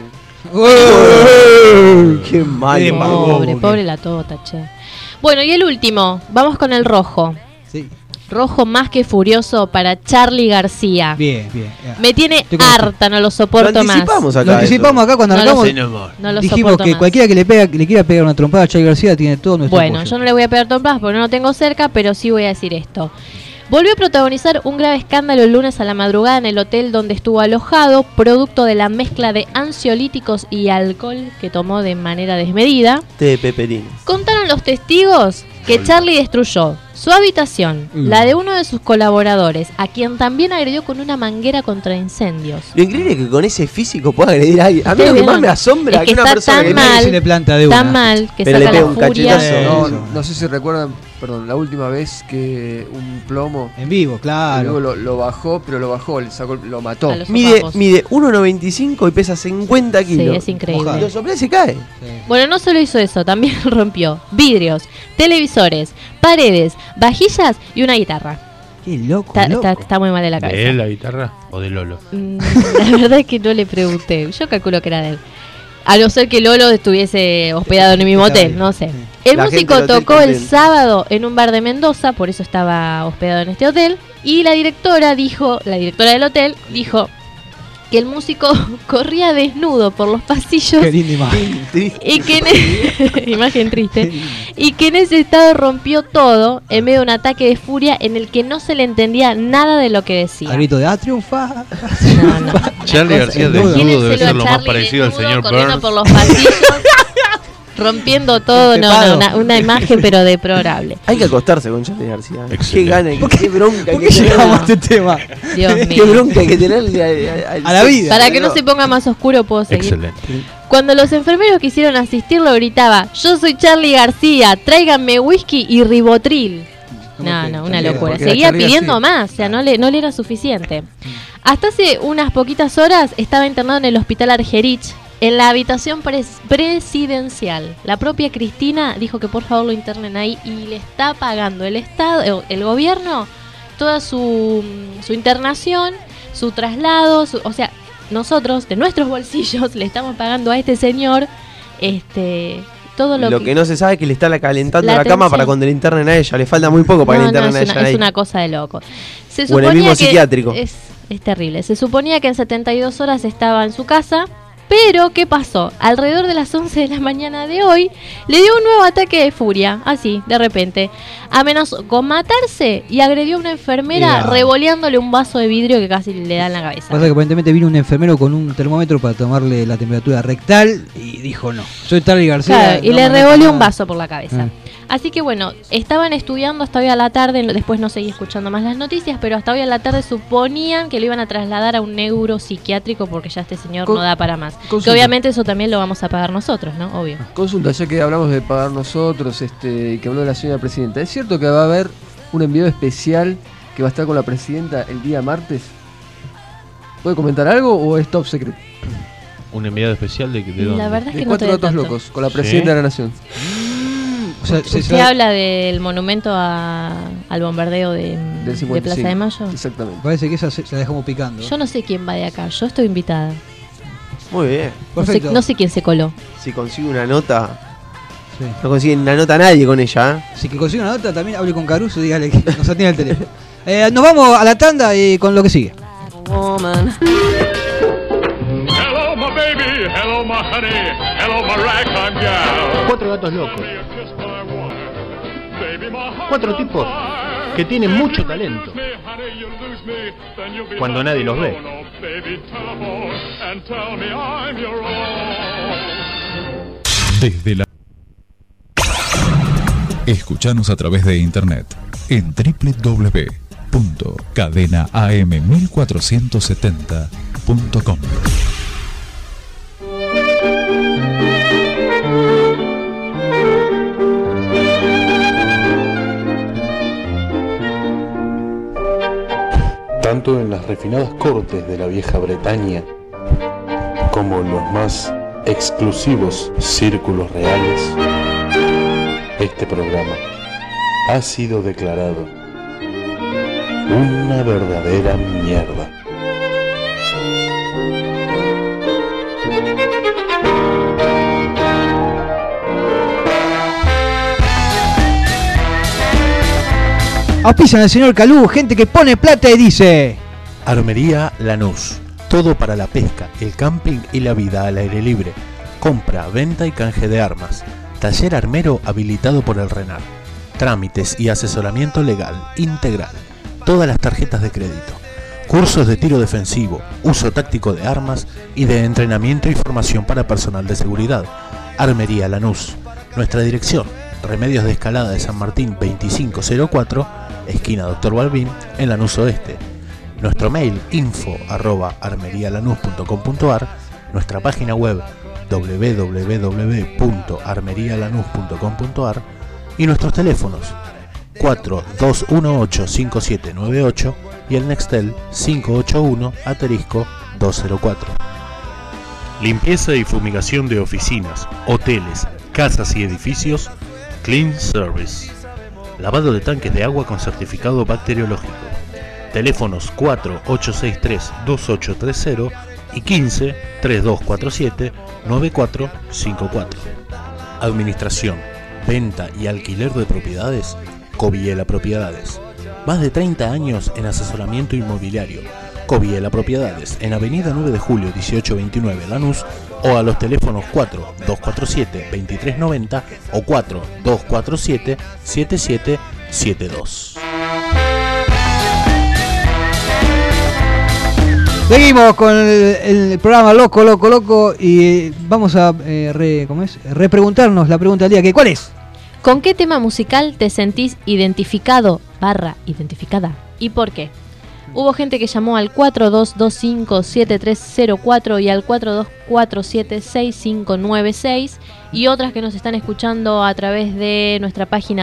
¡Qué mal! Pobre la Tota, che. Bueno, y el último, vamos con el rojo. Sí. Rojo más que furioso para Charly García. Bien. Me tiene harta, no lo soporto más. Lo anticipamos acá cuando arrancamos. No lo dijimos soporto que más. cualquiera que le quiera pegar una trompada a Charly García tiene todo nuestro Bueno, apoyo. yo no le voy a pegar trompadas porque no lo tengo cerca, pero sí voy a decir esto. Volvió a protagonizar un grave escándalo el lunes a la madrugada en el hotel donde estuvo alojado, producto de la mezcla de ansiolíticos y alcohol que tomó de manera desmedida. Té de peperino. Contaron los testigos que Charly destruyó su habitación, la de uno de sus colaboradores, a quien también agredió con una manguera contra incendios. Lo increíble es que con ese físico pueda agredir a alguien. A mí lo que más me asombra es que una está persona tan que mal, le planta de una. tan mal que Pero saca le pega la un furia. cachetazo. No sé si recuerdan, perdón, la última vez que un plomo En vivo, claro. luego lo bajó, pero lo bajó, lo mató. A los Mide sopapos. 1,95 y pesa 50 kilos. Sí, es increíble. Y lo sopla y se cae. Bueno, no solo hizo eso, también rompió vidrios, televisores, paredes, vajillas y una guitarra. Qué loco, Está muy mal de la cabeza. ¿De él la guitarra o de Lolo? La verdad es que no le pregunté. Yo calculo que era de él. A no ser que Lolo estuviese hospedado en el mismo hotel, no sé. El La gente músico del hotel tocó el contenta. sábado en un bar de Mendoza, por eso estaba hospedado en este hotel. Y la directora del hotel dijo que el músico corría desnudo por los pasillos. Qué linda imagen. Y que imagen triste. Y que en ese estado rompió todo en medio de un ataque de furia en el que no se le entendía nada de lo que decía. Al grito de triunfa. No. Charly García desnudo debe Imagínenselo ser a lo más Charly parecido al desnudo, señor corriendo Burns. por los pasillos, rompiendo todo. Una imagen pero deplorable. Hay que acostarse con Charly García. Qué Excelente. gana, qué bronca ¿Por que qué tenerle llegamos a este tema? Dios Qué mío. bronca que tenerle A la vida. Para que no se ponga más oscuro puedo seguir. Excelente. Cuando los enfermeros quisieron asistirlo gritaba: yo soy Charly García, tráiganme whisky y ribotril. No, una locura. Porque era Seguía Charly pidiendo García. más, o sea, no le era suficiente. Hasta hace unas poquitas horas estaba internado en el hospital Argerich, en la habitación presidencial. La propia Cristina dijo que por favor lo internen ahí y le está pagando el Estado, el gobierno, toda su internación, su traslado, o sea, nosotros de nuestros bolsillos le estamos pagando a este señor todo Lo que no se sabe es que le está calentando La la cama atención. para cuando le internen a ella. Le falta muy poco para que le internen a ella. es ahí. una cosa de loco. Se O en el suponía mismo que psiquiátrico. Es terrible. Se suponía que en 72 horas estaba en su casa. Pero, ¿qué pasó? Alrededor de las 11 de la mañana de hoy, le dio un nuevo ataque de furia, así, de repente. Amenazó con matarse y agredió a una enfermera revoleándole un vaso de vidrio que casi le da en la cabeza. Pasa que aparentemente vino un enfermero con un termómetro para tomarle la temperatura rectal y dijo no. Soy Charly García. Claro, y no le me revolvió meto un nada. vaso por la cabeza. Así que bueno, estaban estudiando hasta hoy a la tarde, después no seguí escuchando más las noticias, pero hasta hoy a la tarde suponían que lo iban a trasladar a un neuropsiquiátrico porque ya este señor no da para más. Consulta. Que obviamente eso también lo vamos a pagar nosotros, ¿no? Obvio. Consulta, ya que hablamos de pagar nosotros, y que habló de la señora presidenta, ¿es cierto que va a haber un enviado especial que va a estar con la presidenta el día martes? ¿Puede comentar algo o es top secret? ¿Un enviado especial de dónde? La verdad es De que no Cuatro te Gatos tanto. Locos, con la presidenta de la nación. O sea, ¿Usted habla del monumento al bombardeo de Plaza de Mayo? Exactamente. Parece que esa se la dejamos picando. Yo no sé quién va de acá, yo estoy invitada. Muy bien. Perfecto. No sé quién se coló. Si consigue una nota. Sí. No consigue una nota nadie con ella. Si que consigue una nota, también hable con Caruso y dígale que nos atiende el teléfono. Nos vamos a la tanda y con lo que sigue. Hello, my baby. Hello, my honey. Hello, my ragtime gal. Cuatro gatos locos. Cuatro tipos que tienen mucho talento cuando nadie los ve. Desde la... Escuchanos a través de internet en www.cadenaam1470.com. Tanto en las refinadas cortes de la vieja Bretaña como en los más exclusivos círculos reales, este programa ha sido declarado Una verdadera mierda. Auspician al señor Calú, gente que pone plata y dice: Armería Lanús. Todo para la pesca, el camping y la vida al aire libre. Compra, venta y canje de armas. Taller armero habilitado por el RENAR. Trámites y asesoramiento legal integral. Todas las tarjetas de crédito. Cursos de tiro defensivo, uso táctico de armas y de entrenamiento y formación para personal de seguridad. Armería Lanús. Nuestra dirección: Remedios de Escalada de San Martín 2504, esquina Dr. Balbín, en Lanús Oeste. Nuestro mail info@armerialanús.com.ar, nuestra página web www.armerialanús.com.ar y nuestros teléfonos 4218-5798 y el Nextel 581-204. Limpieza y fumigación de oficinas, hoteles, casas y edificios. Clean Service. Lavado de tanques de agua con certificado bacteriológico. Teléfonos 4863-2830 y 15-3247-9454. Administración, venta y alquiler de propiedades. Coviela Propiedades. Más de 30 años en asesoramiento inmobiliario. Coviela Propiedades, en Avenida 9 de Julio 1829 Lanús, o a los teléfonos 4247-2390 o 4247-7772. Seguimos con el programa Loco y vamos a repreguntarnos la pregunta del día, que ¿cuál es? ¿Con qué tema musical te sentís identificado / identificada? ¿Y por qué? Hubo gente que llamó al 4225-7304 y al 4247-6596 y otras que nos están escuchando a través de nuestra página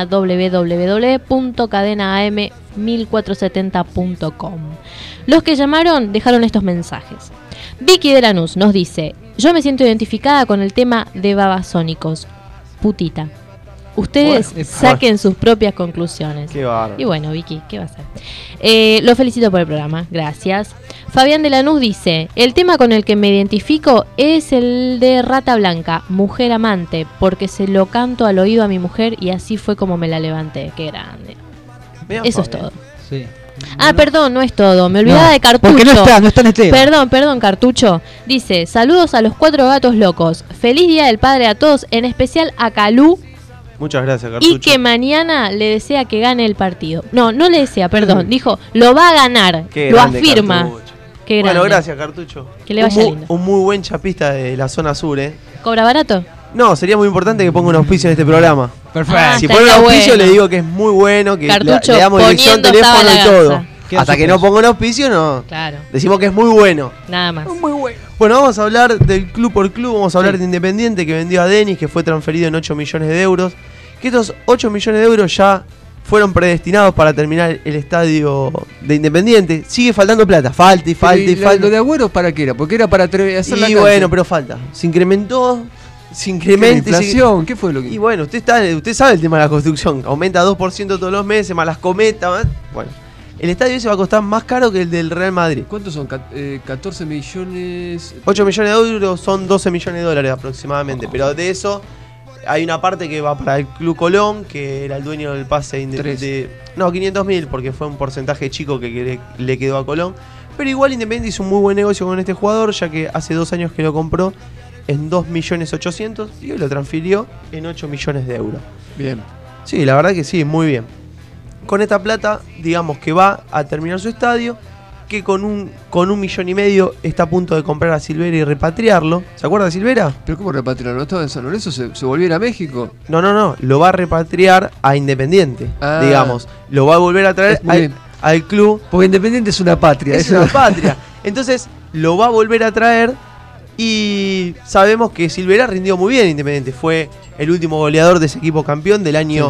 www.cadenaam1470.com. Los que llamaron dejaron estos mensajes. Vicky de Lanús nos dice: yo me siento identificada con el tema de Babasónicos, Putita. Ustedes saquen sus propias conclusiones. Qué bárbaro. Y bueno, Vicky, ¿qué va a hacer? Lo felicito por el programa, gracias. Fabián de Lanús dice: el tema con el que me identifico es el de Rata Blanca, Mujer Amante, porque se lo canto al oído a mi mujer y así fue como me la levanté. Qué grande. Eso es todo. Sí. Ah, perdón, no es todo. Me olvidaba de Cartucho. Porque no está en este. Perdón, Cartucho. Dice: saludos a los 4 gatos locos. Feliz Día del Padre a todos, en especial a Calú. Muchas gracias, Cartucho. Y que mañana le desea que gane el partido. No le desea, perdón. Dijo, lo va a ganar. Qué lo grande, afirma. Cartucho. Qué grande. Bueno, gracias, Cartucho. Que le vaya lindo. Un muy buen chapista de la zona sur, ¿eh? ¿Cobra barato? No, sería muy importante que ponga un auspicio en este programa. Perfecto. Si pone un auspicio, le digo que es muy bueno, que Cartucho, le damos dirección, teléfono y todo. Hasta que no ponga un auspicio, no. Claro. Decimos que es muy bueno. Nada más. Muy bueno. Bueno, vamos a hablar del club por club. Vamos a hablar de Independiente, que vendió a Denis, que fue transferido en 8 millones de euros. Que estos 8 millones de euros ya fueron predestinados para terminar el estadio de Independiente. Sigue faltando plata, falta. ¿Lo de Agüero para qué era? Porque era para hacer la Y bueno, pero falta. Se incrementó. ¿Qué, inflación? ¿Qué fue lo que...? Y bueno, usted sabe el tema de la construcción. Aumenta 2% todos los meses, más las cometas. Bueno, el estadio ese va a costar más caro que el del Real Madrid. ¿Cuántos son? 14 millones... 8 millones de euros son 12 millones de dólares aproximadamente. Pero de eso hay una parte que va para el Club Colón, que era el dueño del pase no, 500.000, porque fue un porcentaje chico que le quedó a Colón. Pero igual Independiente hizo un muy buen negocio con este jugador, ya que hace 2 años que lo compró en 2.800.000 y hoy lo transfirió en 8 millones de euros. Bien. Sí, la verdad que sí, muy bien. Con esta plata, digamos que va a terminar su estadio, que con un 1,5 millones está a punto de comprar a Silvera y repatriarlo. ¿Se acuerda de Silvera? ¿Pero cómo repatriarlo? ¿No estaba en San Lorenzo? ¿Se volvió a ir a México? No, lo va a repatriar a Independiente, digamos. Lo va a volver a traer al club. Porque Independiente es una patria. Es una patria. Entonces, lo va a volver a traer. Y sabemos que Silvera rindió muy bien en Independiente. Fue el último goleador de ese equipo campeón del año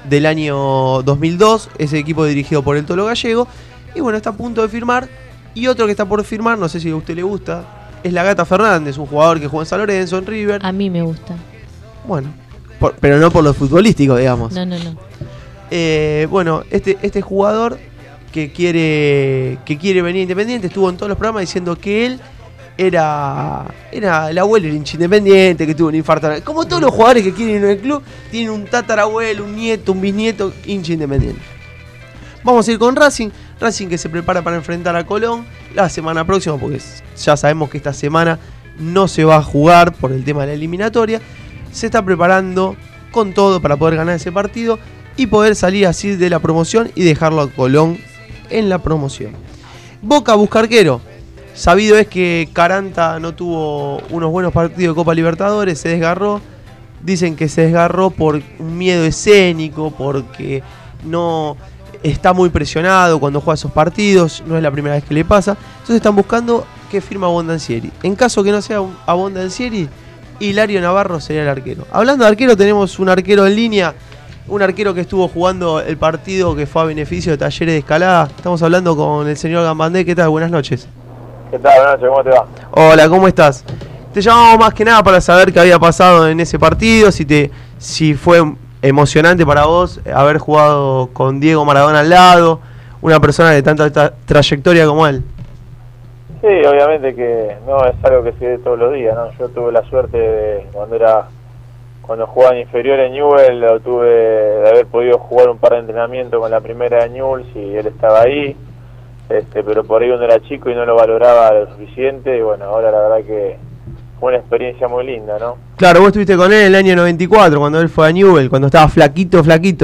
2002. Ese equipo dirigido por el Tolo Gallego. Y bueno, está a punto de firmar. Y otro que está por firmar, no sé si a usted le gusta, es la Gata Fernández, un jugador que juega en San Lorenzo, en River. A mí me gusta. Bueno, pero no por lo futbolístico, digamos. No. Bueno, este jugador que quiere venir a Independiente, estuvo en todos los programas diciendo que él era el abuelo, el hincha Independiente, que tuvo un infarto. Como todos los jugadores que quieren ir al club, tienen un tatarabuelo, un nieto, un bisnieto, hincha Independiente. Vamos a ir con Racing que se prepara para enfrentar a Colón la semana próxima, porque ya sabemos que esta semana no se va a jugar por el tema de la eliminatoria. Se está preparando con todo para poder ganar ese partido y poder salir así de la promoción y dejarlo a Colón en la promoción. Boca busca arquero. Sabido es que Caranta no tuvo unos buenos partidos de Copa Libertadores, se desgarró. Dicen que se desgarró por un miedo escénico, porque no está muy presionado cuando juega esos partidos, no es la primera vez que le pasa. Entonces están buscando que firme a Bondancieri. En caso que no sea a Bondancieri, Hilario Navarro sería el arquero. Hablando de arquero, tenemos un arquero en línea, un arquero que estuvo jugando el partido que fue a beneficio de Talleres de Escalada. Estamos hablando con el señor Gambandé. ¿Qué tal? Buenas noches. ¿Qué tal? Buenas noches, ¿cómo te va? Hola, ¿cómo estás? Te llamamos más que nada para saber qué había pasado en ese partido, si fue emocionante para vos haber jugado con Diego Maradona al lado, una persona de tanta trayectoria como él. Sí, obviamente que no es algo que se ve todos los días, ¿no? Yo tuve la suerte de, cuando jugaba en inferior en Newell, tuve de haber podido jugar un par de entrenamientos con la primera de Newell, si él estaba ahí, pero por ahí uno era chico y no lo valoraba lo suficiente, y bueno, ahora la verdad que fue una experiencia muy linda, ¿no? Claro, vos estuviste con él en el año 94, cuando él fue a Newell, cuando estaba flaquito.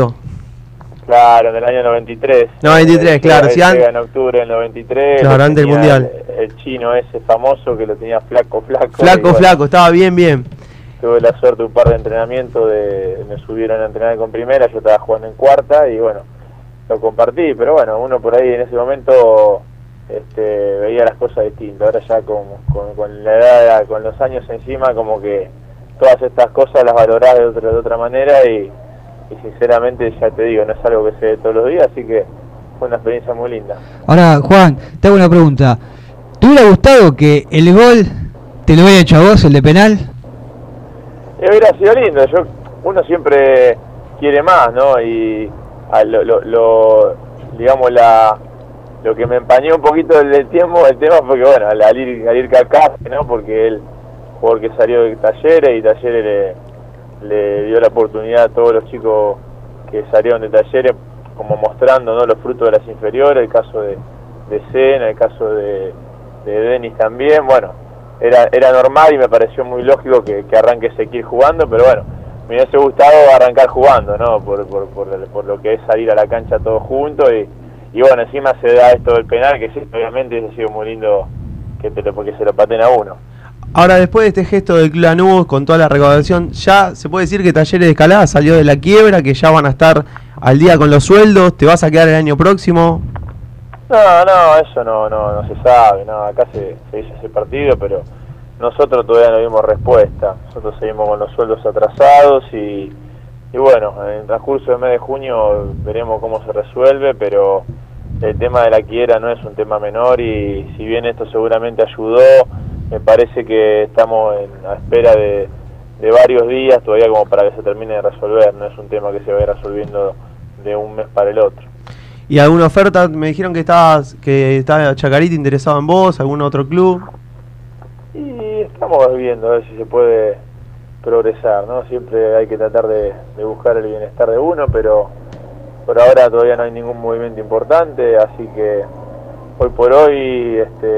Claro, en el año 93. 93, claro. Sí, en octubre del 93. Claro, antes del Mundial. El chino ese famoso que lo tenía flaco. Flaco, estaba bien. Tuve la suerte un par de entrenamientos, me subieron a entrenar con primera, yo estaba jugando en cuarta y bueno, lo compartí, pero bueno, uno por ahí en ese momento veía las cosas distintas. Ahora ya con la edad, con los años encima, como que todas estas cosas las valorás de otra manera y sinceramente ya te digo, no es algo que se ve todos los días, así que fue una experiencia muy linda. Ahora, Juan, te hago una pregunta. ¿Te hubiera gustado que el gol te lo hubiera hecho a vos, el de penal? Hubiera sido lindo. Uno siempre quiere más, ¿no? Y digamos lo que me empañó un poquito el tema fue que bueno, al ir Kaká, ¿no? Porque él, jugador que salió de Talleres, y Talleres le dio la oportunidad a todos los chicos que salieron de Talleres, como mostrando, ¿no?, los frutos de las inferiores, el caso de Sena, el caso de Denis también. Bueno, era normal y me pareció muy lógico que arranque Ezequiel jugando, pero bueno, me hubiese gustado arrancar jugando, ¿no? Por lo que es salir a la cancha todos juntos y bueno, encima se da esto del penal, que sí, obviamente hubiese sido muy lindo porque se lo paten a uno. Ahora, después de este gesto del Club Lanús, con toda la recaudación, ya se puede decir que Talleres de Escalada salió de la quiebra, que ya van a estar al día con los sueldos. ¿Te vas a quedar el año próximo? No, eso no se sabe, no, acá se hizo ese partido, pero nosotros todavía no dimos respuesta. Nosotros seguimos con los sueldos atrasados y bueno, en el transcurso del mes de junio veremos cómo se resuelve, pero el tema de la quiebra no es un tema menor y si bien esto seguramente ayudó, me parece que estamos a espera de varios días todavía como para que se termine de resolver. No es un tema que se vaya resolviendo de un mes para el otro. ¿Y alguna oferta? Me dijeron que está Chacarita interesado en vos, algún otro club. Y estamos viendo a ver si se puede progresar, ¿no? Siempre hay que tratar de buscar el bienestar de uno, pero por ahora todavía no hay ningún movimiento importante, así que hoy por hoy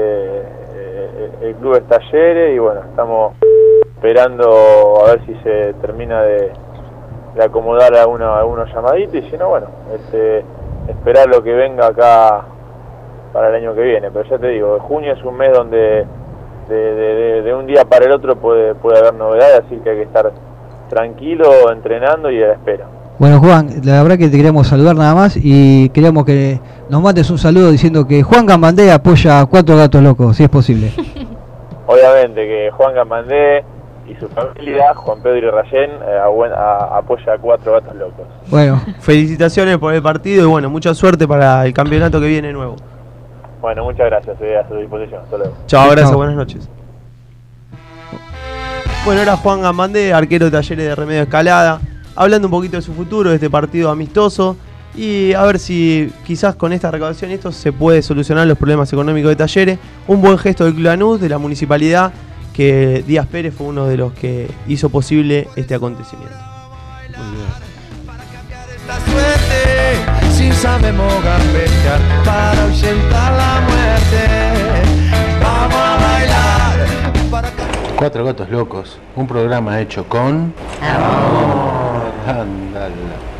el club es Talleres y bueno, estamos esperando a ver si se termina de acomodar algunos llamaditos y si no, bueno, esperar lo que venga acá para el año que viene. Pero ya te digo, junio es un mes donde de un día para el otro puede haber novedades, así que hay que estar tranquilo, entrenando y a la espera. Bueno, Juan, la verdad que te queríamos saludar nada más y queríamos que nos mandes un saludo diciendo que Juan Gambandé apoya a 4 Gatos Locos, si es posible. Obviamente que Juan Gambandé y su familia, Juan Pedro y Rayén, apoya a 4 Gatos Locos. Bueno, felicitaciones por el partido y bueno, mucha suerte para el campeonato que viene nuevo. Bueno, muchas gracias, estoy a su disposición. Hasta luego. Chao, gracias, buenas noches. Bueno, ahora Juan Gambandé, arquero de Talleres de Remedios Escalada, hablando un poquito de su futuro, de este partido amistoso, Y a ver si quizás con esta recaudación esto se puede solucionar los problemas económicos de Talleres. Un buen gesto del Club Lanús, de la municipalidad, que Díaz Pérez fue uno de los que hizo posible este acontecimiento. Muy bien. Si sabemos gambetear para ahuyentar la muerte, vamos a bailar para... Cuatro Gatos Locos, un programa hecho con amor. Ándala.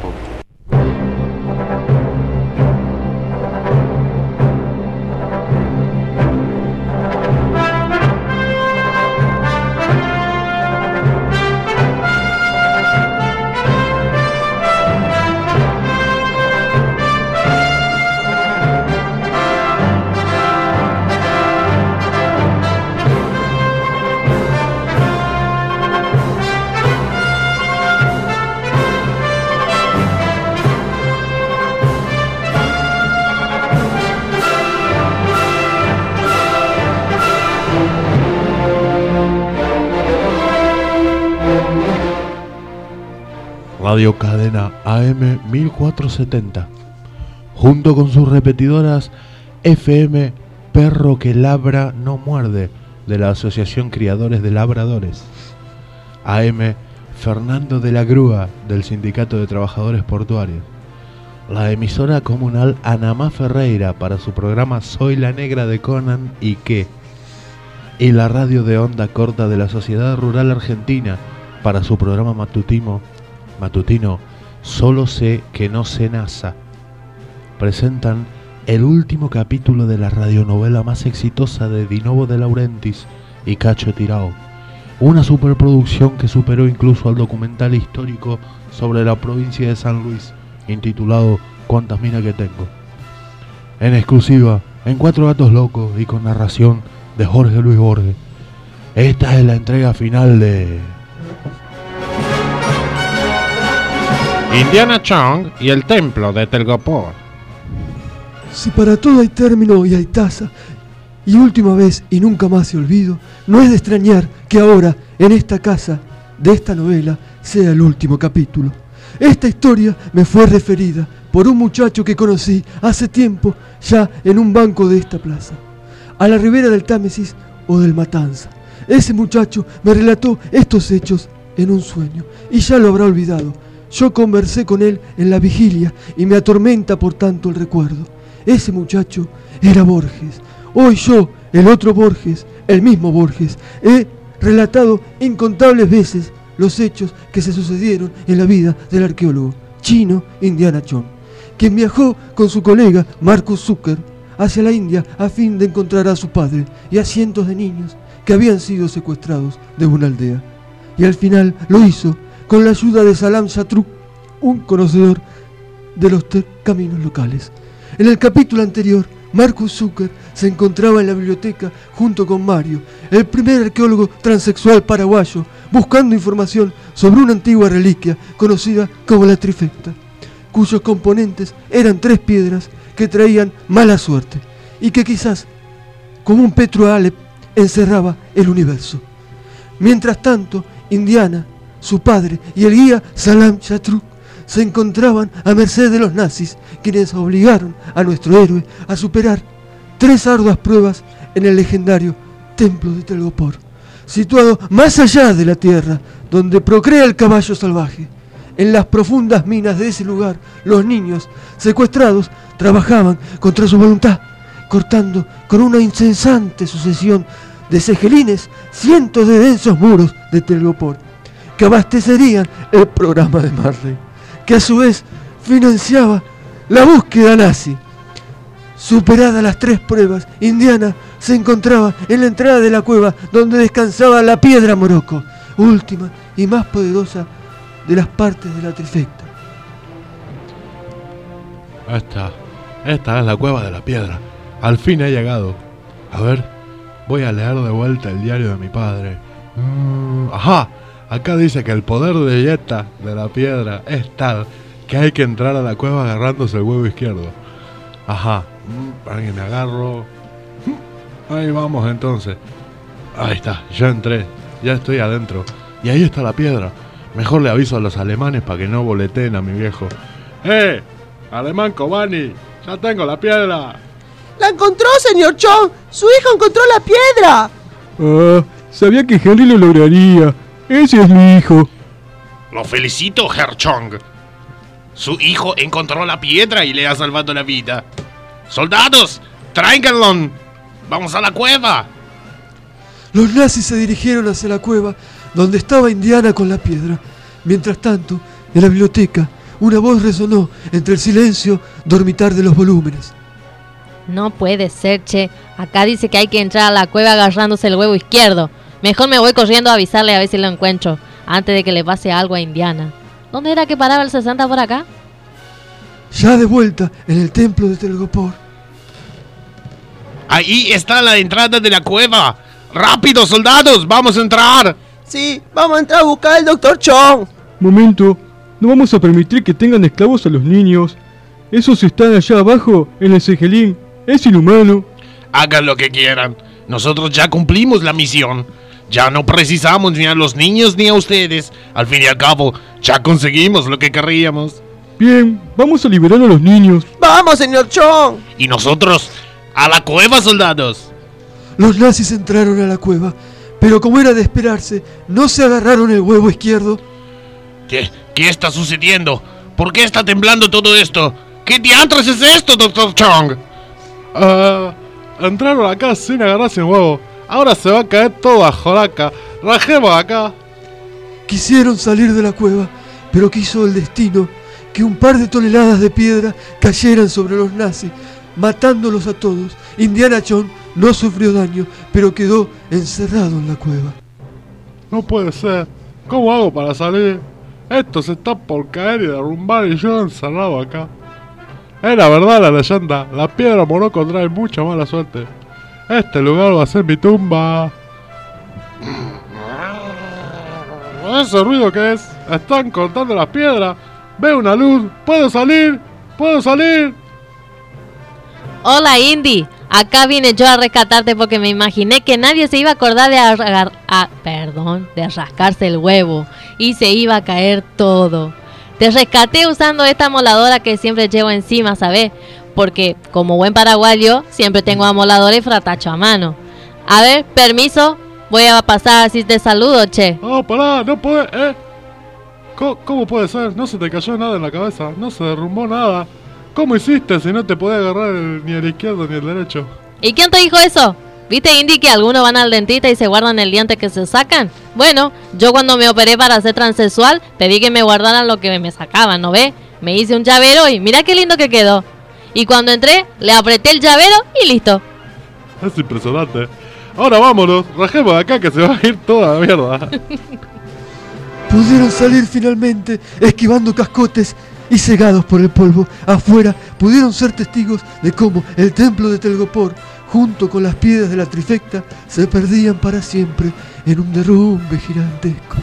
Radio Cadena AM 1470, junto con sus repetidoras FM Perro que Labra no Muerde, de la Asociación Criadores de Labradores, AM Fernando de la Grúa, del Sindicato de Trabajadores Portuarios, la emisora comunal Anamá Ferreira para su programa Soy la Negra de Conan y qué, y la radio de onda corta de la Sociedad Rural Argentina para su programa matutino Solo sé que no sé NASA. Presentan el último capítulo de la radionovela más exitosa de Dinovo de Laurentiis y Cacho Tirao, una superproducción que superó incluso al documental histórico sobre la provincia de San Luis, intitulado ¿Cuántas minas que tengo?, en exclusiva en Cuatro Gatos Locos y con narración de Jorge Luis Borges. Esta es la entrega final de Indiana Chong y el templo de Telgopor. Si para todo hay término y hay tasa, y última vez y nunca más se olvido, no es de extrañar que ahora, en esta casa de esta novela, sea el último capítulo. Esta historia me fue referida por un muchacho que conocí hace tiempo ya en un banco de esta plaza, a la ribera del Támesis o del Matanza. Ese muchacho me relató estos hechos en un sueño, y ya lo habrá olvidado. Yo conversé con él en la vigilia y me atormenta por tanto el recuerdo. Ese muchacho era Borges. Hoy yo, el otro Borges, el mismo Borges, he relatado incontables veces los hechos que se sucedieron en la vida del arqueólogo chino Indiana Chong, quien viajó con su colega Marcus Zucker hacia la India a fin de encontrar a su padre y a cientos de niños que habían sido secuestrados de una aldea. Y al final lo hizo con la ayuda de Salam Shatruk, un conocedor de los caminos locales. En el capítulo anterior, Marcus Zucker se encontraba en la biblioteca junto con Mario, el primer arqueólogo transexual paraguayo, buscando información sobre una antigua reliquia conocida como la trifecta, cuyos componentes eran 3 piedras que traían mala suerte y que quizás, como un Petro Alep, encerraba el universo. Mientras tanto, Indiana, su padre y el guía Salam Shatruk se encontraban a merced de los nazis, quienes obligaron a nuestro héroe a superar 3 arduas pruebas en el legendario Templo de Telgopor, situado más allá de la tierra, donde procrea el caballo salvaje. En las profundas minas de ese lugar, los niños secuestrados trabajaban contra su voluntad, cortando con una incesante sucesión de cegelines cientos de densos muros de Telgopor, que abastecerían el programa de Marley, que a su vez financiaba la búsqueda nazi. Superadas las 3 pruebas, Indiana se encontraba en la entrada de la cueva donde descansaba la piedra Morocco, última y más poderosa de las partes de la trifecta. Esta es la cueva de la piedra. Al fin he llegado. A ver, voy a leer de vuelta el diario de mi padre. Ajá. Acá dice que el poder de Yeta de la piedra es tal que hay que entrar a la cueva agarrándose el huevo izquierdo. Ajá, para que me agarro. Ahí vamos entonces. Ahí está, ya entré, ya estoy adentro. Y ahí está la piedra. Mejor le aviso a los alemanes para que no boleteen a mi viejo. Alemán Kobani, ya tengo la piedra. ¡La encontró, señor Chong! ¡Su hijo encontró la piedra! Ah, sabía que Henry lo lograría. Ese es mi hijo. Lo felicito, Herr Chong. Su hijo encontró la piedra y le ha salvado la vida. ¡Soldados! ¡Tráiganlo! ¡Vamos a la cueva! Los nazis se dirigieron hacia la cueva donde estaba Indiana con la piedra. Mientras tanto, en la biblioteca, una voz resonó entre el silencio dormitar de los volúmenes. No puede ser, che. Acá dice que hay que entrar a la cueva agarrándose el huevo izquierdo. Mejor me voy corriendo a avisarle a ver si lo encuentro, antes de que le pase algo a Indiana. ¿Dónde era que paraba el 60 por acá? Ya de vuelta en el templo de Telgopor. Ahí está la entrada de la cueva. ¡Rápido, soldados! ¡Vamos a entrar! Sí, vamos a entrar a buscar al Dr. Chong. Momento, no vamos a permitir que tengan esclavos a los niños. Esos están allá abajo, en el Segelín. Es inhumano. Hagan lo que quieran. Nosotros ya cumplimos la misión. Ya no precisamos ni a los niños ni a ustedes. Al fin y al cabo, ya conseguimos lo que querríamos. Bien, vamos a liberar a los niños. ¡Vamos, señor Chong! Y nosotros, a la cueva, soldados. Los nazis entraron a la cueva, pero como era de esperarse, no se agarraron el huevo izquierdo. ¿Qué está sucediendo? ¿Por qué está temblando todo esto? ¿Qué diantres es esto, Dr. Chong? Entraron acá sin agarrarse el huevo. Ahora se va a caer todo a joraca. Rajemos acá. Quisieron salir de la cueva, pero quiso el destino que un par de toneladas de piedra cayeran sobre los nazis, matándolos a todos. Indiana Jones no sufrió daño, pero quedó encerrado en la cueva. No puede ser. ¿Cómo hago para salir? Esto se está por caer y derrumbar y yo encerrado acá. Era verdad la leyenda. La piedra Morocco trae mucha mala suerte. Este lugar va a ser mi tumba. ¿Ese ruido qué es? Están cortando las piedras. Veo una luz. ¿Puedo salir? ¿Puedo salir? Hola, Indy. Acá vine yo a rescatarte porque me imaginé que nadie se iba a acordar de rascarse el huevo y se iba a caer todo. Te rescaté usando esta amoladora que siempre llevo encima, ¿sabes? Porque como buen paraguayo siempre tengo amoladora y fratacho a mano. A ver, permiso, voy a pasar así te saludo, che. Oh, pará, no puede, ¿Cómo puede ser? No se te cayó nada en la cabeza, no se derrumbó nada. ¿Cómo hiciste si no te podés agarrar ni el izquierdo ni el derecho? ¿Y quién te dijo eso? ¿Viste, Indy, que algunos van al dentista y se guardan el diente que se sacan? Bueno, yo cuando me operé para ser transexual, pedí que me guardaran lo que me sacaban, ¿no ves? Me hice un llavero y mira qué lindo que quedó. Y cuando entré, le apreté el llavero y listo. Es impresionante. Ahora vámonos, rajemos de acá que se va a ir toda la mierda. Pudieron salir finalmente, esquivando cascotes y cegados por el polvo. Afuera pudieron ser testigos de cómo el templo de Telgopor, junto con las piedras de la trifecta, se perdían para siempre en un derrumbe gigantesco.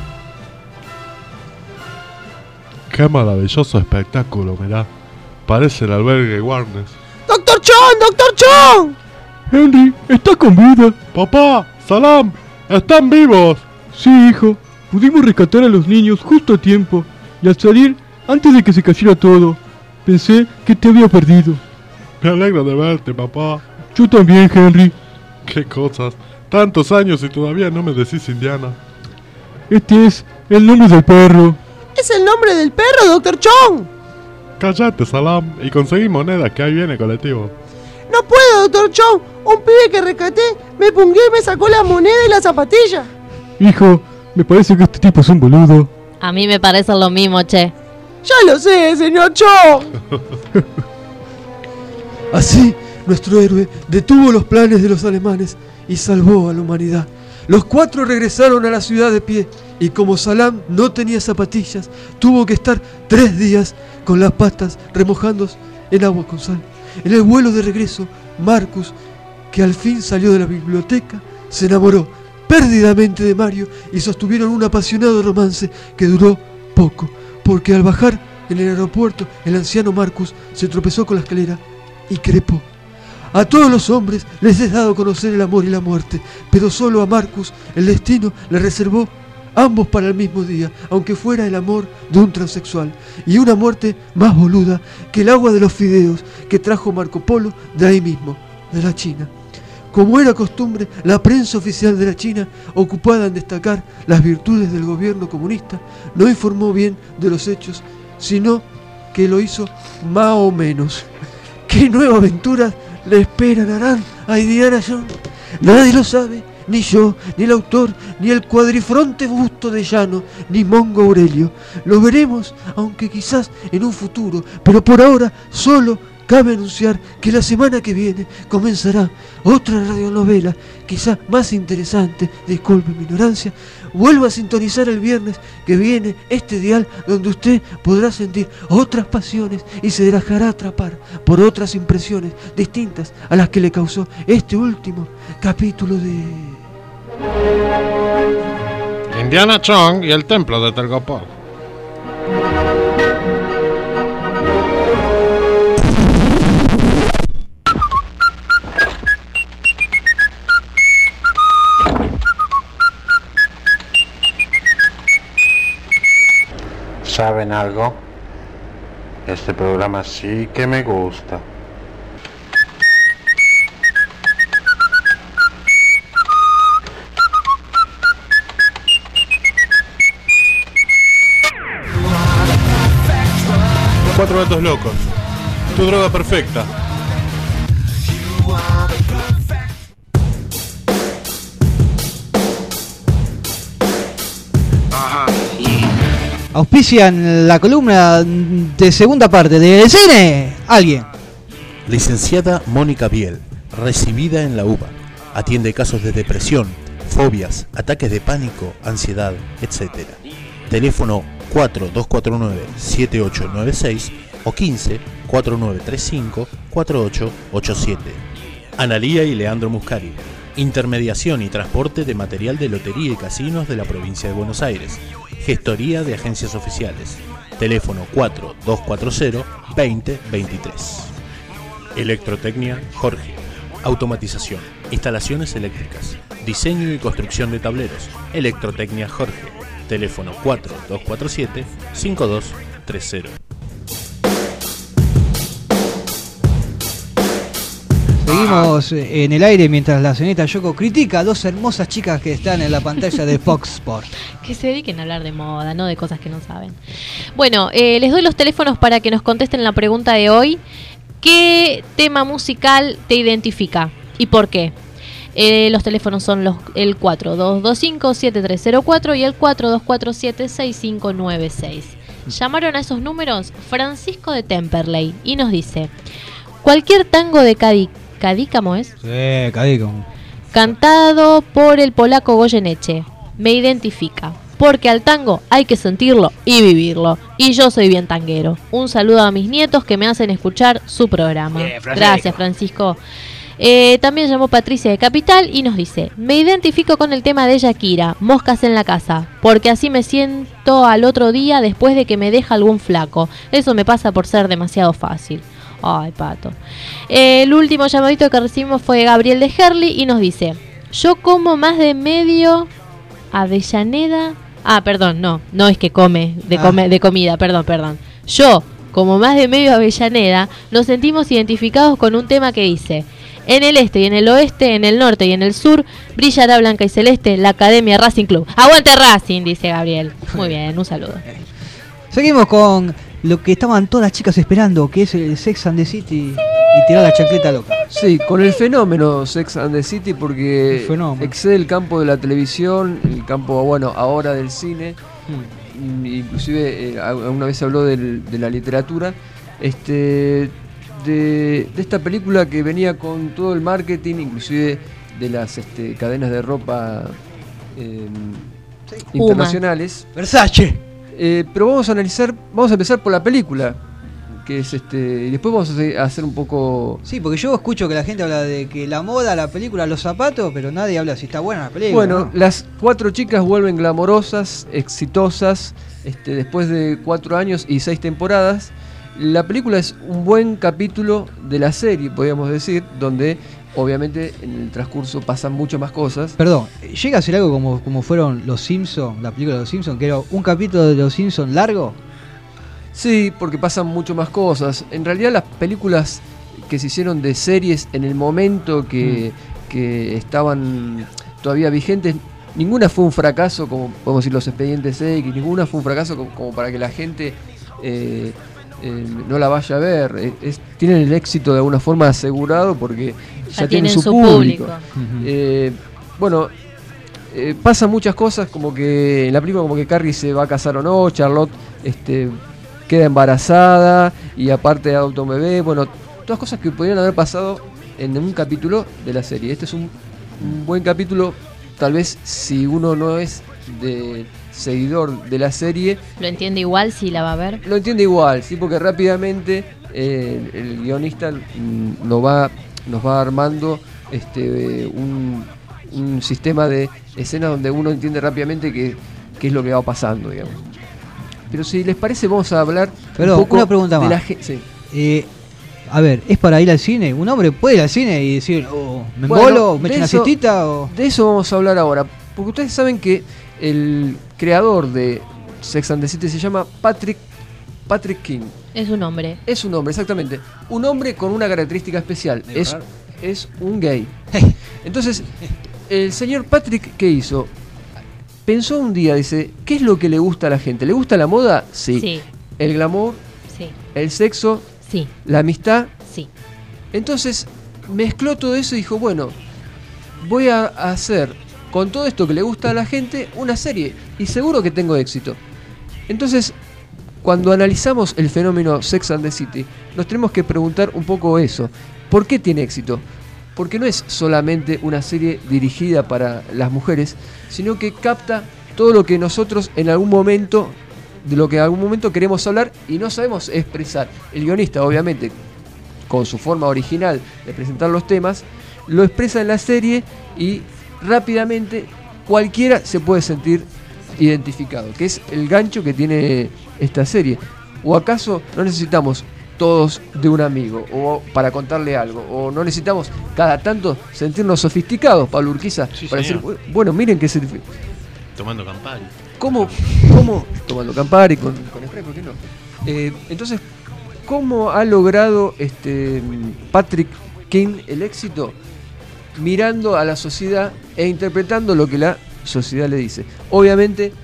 Qué maravilloso espectáculo, mirá. Parece el albergue Warnes. ¡Dr. Chong! ¡Dr. Chong! Henry, ¿estás con vida? Papá, Salam, están vivos. Sí, hijo. Pudimos rescatar a los niños justo a tiempo. Y al salir, antes de que se cayera todo, pensé que te había perdido. Me alegro de verte, papá. Yo también, Henry. Qué cosas. Tantos años y todavía no me decís Indiana. Este es el nombre del perro. ¡Es el nombre del perro, Dr. Chong! Cállate, Salam, y conseguí monedas, que ahí viene colectivo. No puedo, Dr. Chong. Un pibe que rescaté me pungué y me sacó la moneda y la zapatilla. Hijo, me parece que este tipo es un boludo. A mí me parece lo mismo, che. Ya lo sé, señor Chong. Así, nuestro héroe detuvo los planes de los alemanes y salvó a la humanidad. Los cuatro regresaron a la ciudad de pie y como Salam no tenía zapatillas, tuvo que estar 3 días con las patas remojándose en agua con sal. En el vuelo de regreso, Marcus, que al fin salió de la biblioteca, se enamoró perdidamente de Mario y sostuvieron un apasionado romance que duró poco, porque al bajar en el aeropuerto, el anciano Marcus se tropezó con la escalera y crepó. A todos los hombres les es dado conocer el amor y la muerte, pero solo a Marcus el destino le reservó ambos para el mismo día, aunque fuera el amor de un transexual, y una muerte más boluda que el agua de los fideos que trajo Marco Polo de ahí mismo, de la China. Como era costumbre, la prensa oficial de la China, ocupada en destacar las virtudes del gobierno comunista, no informó bien de los hechos, sino que lo hizo más o menos. ¿Qué nueva aventura le esperan a Indiana Jones? Nadie lo sabe, ni yo, ni el autor, ni el cuadrifronte busto de Llano, ni Mongo Aurelio. Lo veremos, aunque quizás en un futuro, pero por ahora solo cabe anunciar que la semana que viene comenzará otra radionovela, quizás más interesante, disculpe mi ignorancia. Vuelva a sintonizar el viernes que viene este dial donde usted podrá sentir otras pasiones y se dejará atrapar por otras impresiones distintas a las que le causó este último capítulo de Indiana Jones y el templo de Tergopol. ¿Saben algo? Este programa sí que me gusta. Cuatro gatos locos. Tu droga perfecta. Auspician la columna de segunda parte del cine. Alguien. Licenciada Mónica Biel, recibida en la UBA. Atiende casos de depresión, fobias, ataques de pánico, ansiedad, etc. Teléfono 4249-7896 o 15-4935-4887. Analía y Leandro Muscari. Intermediación y transporte de material de lotería y casinos de la provincia de Buenos Aires. Gestoría de agencias oficiales. Teléfono 4240-2023. Electrotecnia Jorge. Automatización, instalaciones eléctricas, diseño y construcción de tableros. Electrotecnia Jorge. Teléfono 4247-5230. Seguimos en el aire mientras la señorita Yoko critica a dos hermosas chicas que están en la pantalla de Fox Sports. Que se dediquen a hablar de moda, no de cosas que no saben. Bueno, les doy los teléfonos para que nos contesten la pregunta de hoy. ¿Qué tema musical te identifica y por qué? Los teléfonos son el 4225-7304 y el 4247-6596. Llamaron a esos números Francisco de Temperley y nos dice: cualquier tango de Cadícamo es. Sí, Cadícamo. Cantado por el polaco Goyeneche. Me identifica, porque al tango hay que sentirlo y vivirlo. Y yo soy bien tanguero. Un saludo a mis nietos que me hacen escuchar su programa. Gracias, Francisco. También llamó Patricia de Capital y nos dice: me identifico con el tema de Shakira, Moscas en la casa, porque así me siento al otro día después de que me deja algún flaco. Eso me pasa por ser demasiado fácil. Ay, pato. El último llamadito que recibimos fue Gabriel de Herli y nos dice: yo como más de medio Avellaneda. Ah, perdón, no es que come de comida, perdón. Yo, como más de medio Avellaneda, nos sentimos identificados con un tema que dice: en el este y en el oeste, en el norte y en el sur, brillará blanca y celeste la Academia Racing Club. ¡Aguante Racing!, dice Gabriel. Muy bien, un saludo. Seguimos con lo que estaban todas las chicas esperando, que es el Sex and the City y tirar la chancleta loca. Sí, con el fenómeno Sex and the City, porque excede el campo de la televisión, el campo, bueno, ahora del cine. Inclusive alguna vez se habló de la literatura. De esta película que venía con todo el marketing, inclusive de las cadenas de ropa internacionales. Versace. Pero vamos a empezar por la película, que es y después vamos a hacer un poco. Sí, porque yo escucho que la gente habla de que la moda, la película, los zapatos, pero nadie habla si está buena la película. Bueno, ¿no? Las 4 chicas vuelven glamorosas, exitosas, después de 4 años y 6 temporadas. La película es un buen capítulo de la serie, podríamos decir, donde obviamente en el transcurso pasan mucho más cosas. Perdón, ¿llega a ser algo como fueron Los Simpsons, la película de Los Simpsons, que era un capítulo de Los Simpsons largo? Sí, porque pasan mucho más cosas. En realidad las películas que se hicieron de series en el momento que estaban todavía vigentes, ninguna fue un fracaso, como podemos decir Los Expedientes X, ninguna fue un fracaso como para que la gente no la vaya a ver. Tienen el éxito de alguna forma asegurado porque ya tienen su público. Bueno, pasan muchas cosas, como que en la película como que Carrie se va a casar o no, Charlotte queda embarazada y aparte adopta un bebé. Bueno, todas cosas que podrían haber pasado en un capítulo de la serie. Este es un buen capítulo, tal vez si uno no es de seguidor de la serie. ¿Lo entiende igual si la va a ver? Lo entiende igual, sí, porque rápidamente el guionista nos va armando un sistema de escenas donde uno entiende rápidamente qué es lo que va pasando, digamos. Pero si les parece, vamos a hablar un poco una pregunta de más. la gente. A ver, ¿es para ir al cine? ¿Un hombre puede ir al cine y decir, me embolo, me echo una siestita? De eso vamos a hablar ahora. Porque ustedes saben que el creador de Sex and the City se llama Patrick King. Es un hombre. Es un hombre, exactamente. Un hombre con una característica especial. Es un gay. Entonces, el señor Patrick, ¿qué hizo? Pensó un día, dice, ¿qué es lo que le gusta a la gente? ¿Le gusta la moda? Sí. ¿El glamour? Sí. ¿El sexo? Sí. ¿La amistad? Sí. Entonces mezcló todo eso y dijo, bueno, voy a hacer con todo esto que le gusta a la gente una serie y seguro que tengo éxito. Entonces, cuando analizamos el fenómeno Sex and the City, nos tenemos que preguntar un poco eso. ¿Por qué tiene éxito? Porque no es solamente una serie dirigida para las mujeres, sino que capta todo lo que nosotros en algún momento queremos hablar y no sabemos expresar. El guionista, obviamente, con su forma original de presentar los temas, lo expresa en la serie y rápidamente cualquiera se puede sentir identificado, que es el gancho que tiene esta serie. ¿O acaso no necesitamos todos de un amigo o para contarle algo? ¿O no necesitamos cada tanto sentirnos sofisticados, Pablo Urquiza? Sí, para señor. decir, bueno, miren que se... Tomando Campari. ¿Cómo? Tomando Campari con spray, ¿por qué no? Entonces, ¿cómo ha logrado Patrick King el éxito? Mirando a la sociedad e interpretando lo que la sociedad le dice. Obviamente,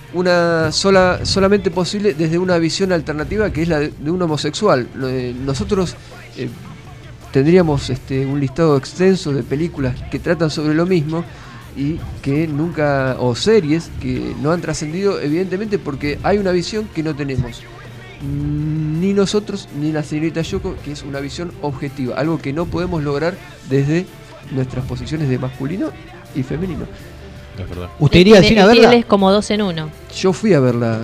solamente posible desde una visión alternativa que es la de un homosexual. Nosotros tendríamos un listado extenso de películas que tratan sobre lo mismo y que nunca, o series que no han trascendido, evidentemente porque hay una visión que no tenemos ni nosotros ni la señorita Yoko, que es una visión objetiva, algo que no podemos lograr desde nuestras posiciones de masculino y femenino. Es verdad. ¿Usted iría al cine a verla? Él es como 2 en 1. Yo fui a verla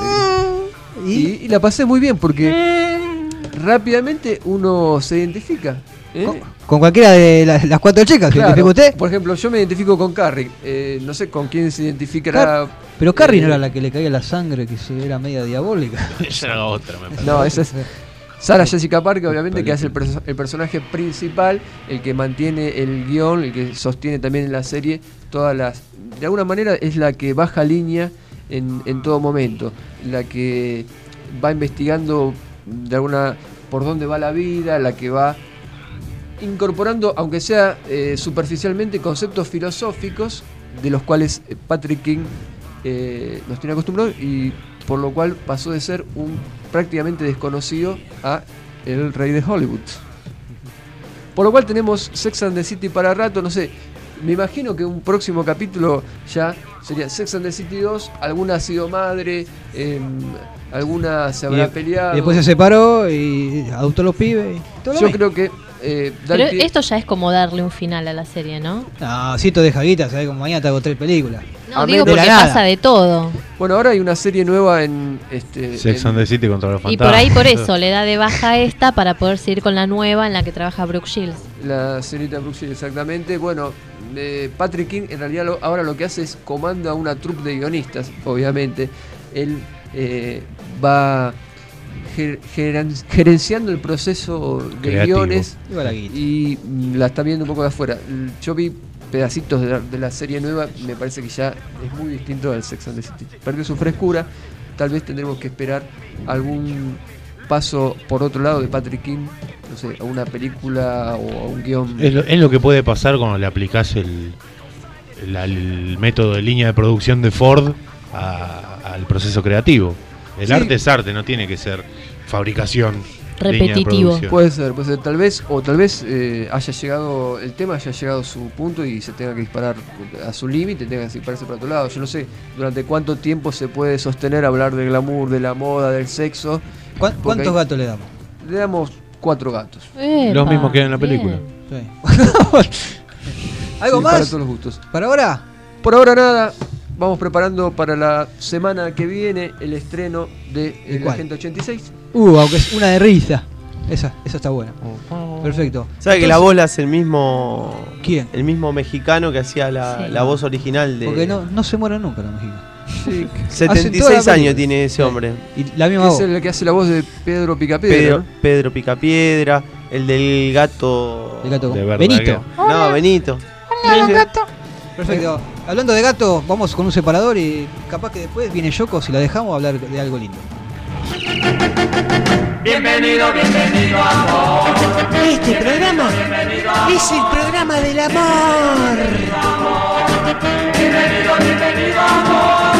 y la pasé muy bien porque rápidamente uno se identifica. Con cualquiera de las 4 chicas, ¿se identifica usted? Por ejemplo, yo me identifico con Carrie. No sé con quién se identificará. Pero Carrie no era la que le caía la sangre, que era media diabólica. Esa era otra, me parece. No, esa es Sarah Jessica Parker, obviamente, que hace el personaje principal, el que mantiene el guión, el que sostiene también en la serie todas las... De alguna manera es la que baja línea en todo momento, la que va investigando de alguna por dónde va la vida, la que va incorporando, aunque sea superficialmente, conceptos filosóficos de los cuales Patrick King nos tiene acostumbrados y por lo cual pasó de ser un prácticamente desconocido a el rey de Hollywood. Por lo cual tenemos Sex and the City para rato, no sé, me imagino que un próximo capítulo ya sería Sex and the City 2, alguna ha sido madre, alguna se habrá peleado. Y después se separó y adoptó los pibes. Yo creo que... Pero esto ya es como darle un final a la serie, ¿no? No, si esto deja guita, ¿sabes? Como mañana te hago 3 películas. No, digo porque pasa de todo. Bueno, ahora hay una serie nueva en... Sex and the City contra los fantasmas. Y por ahí por eso le da de baja esta para poder seguir con la nueva en la que trabaja Brooke Shields. La señorita Brooke Shields, exactamente. Bueno, Patrick King en realidad ahora lo que hace es comanda una troupe de guionistas, obviamente. Él va gerenciando el proceso de Creativo. guiones y la está viendo un poco de afuera. Yo vi pedacitos de la serie nueva, me parece que ya es muy distinto al Sex and the City. Perdió su frescura, tal vez tendremos que esperar algún paso por otro lado de Patrick King, no sé, a una película o a un guión. Es lo que puede pasar cuando le aplicás el método de línea de producción de Ford al proceso creativo. El arte es arte, no tiene que ser fabricación repetitivo. Puede ser, tal vez haya llegado el tema, haya llegado a su punto y se tenga que disparar a su límite, tenga que dispararse para otro lado. Yo no sé durante cuánto tiempo se puede sostener hablar del glamour, de la moda, del sexo. ¿Cuántos gatos le damos? Le damos 4 gatos. Los mismos que en la película. ¿Algo más? Para todos los gustos. ¿Para ahora? Por ahora nada. Vamos preparando para la semana que viene el estreno de El Agente 86. Aunque es una de risa. Esa está buena. Perfecto. ¿Sabe que la voz la hace el mismo... ¿Quién? El mismo mexicano que hacía la voz original de... Porque no se mueren nunca los mexicanos. Sí. 76 años tiene ese hombre. Y la misma voz. Es el que hace la voz de Pedro Picapiedra. Pedro Picapiedra, el del gato... El gato de verdad Benito. No, Benito. Hola, gato. Perfecto. Hablando de gato, vamos con un separador y capaz que después viene Yoko, si la dejamos, a hablar de algo lindo. Bienvenido, bienvenido amor. Este programa es el programa del amor. Bienvenido, bienvenido amor.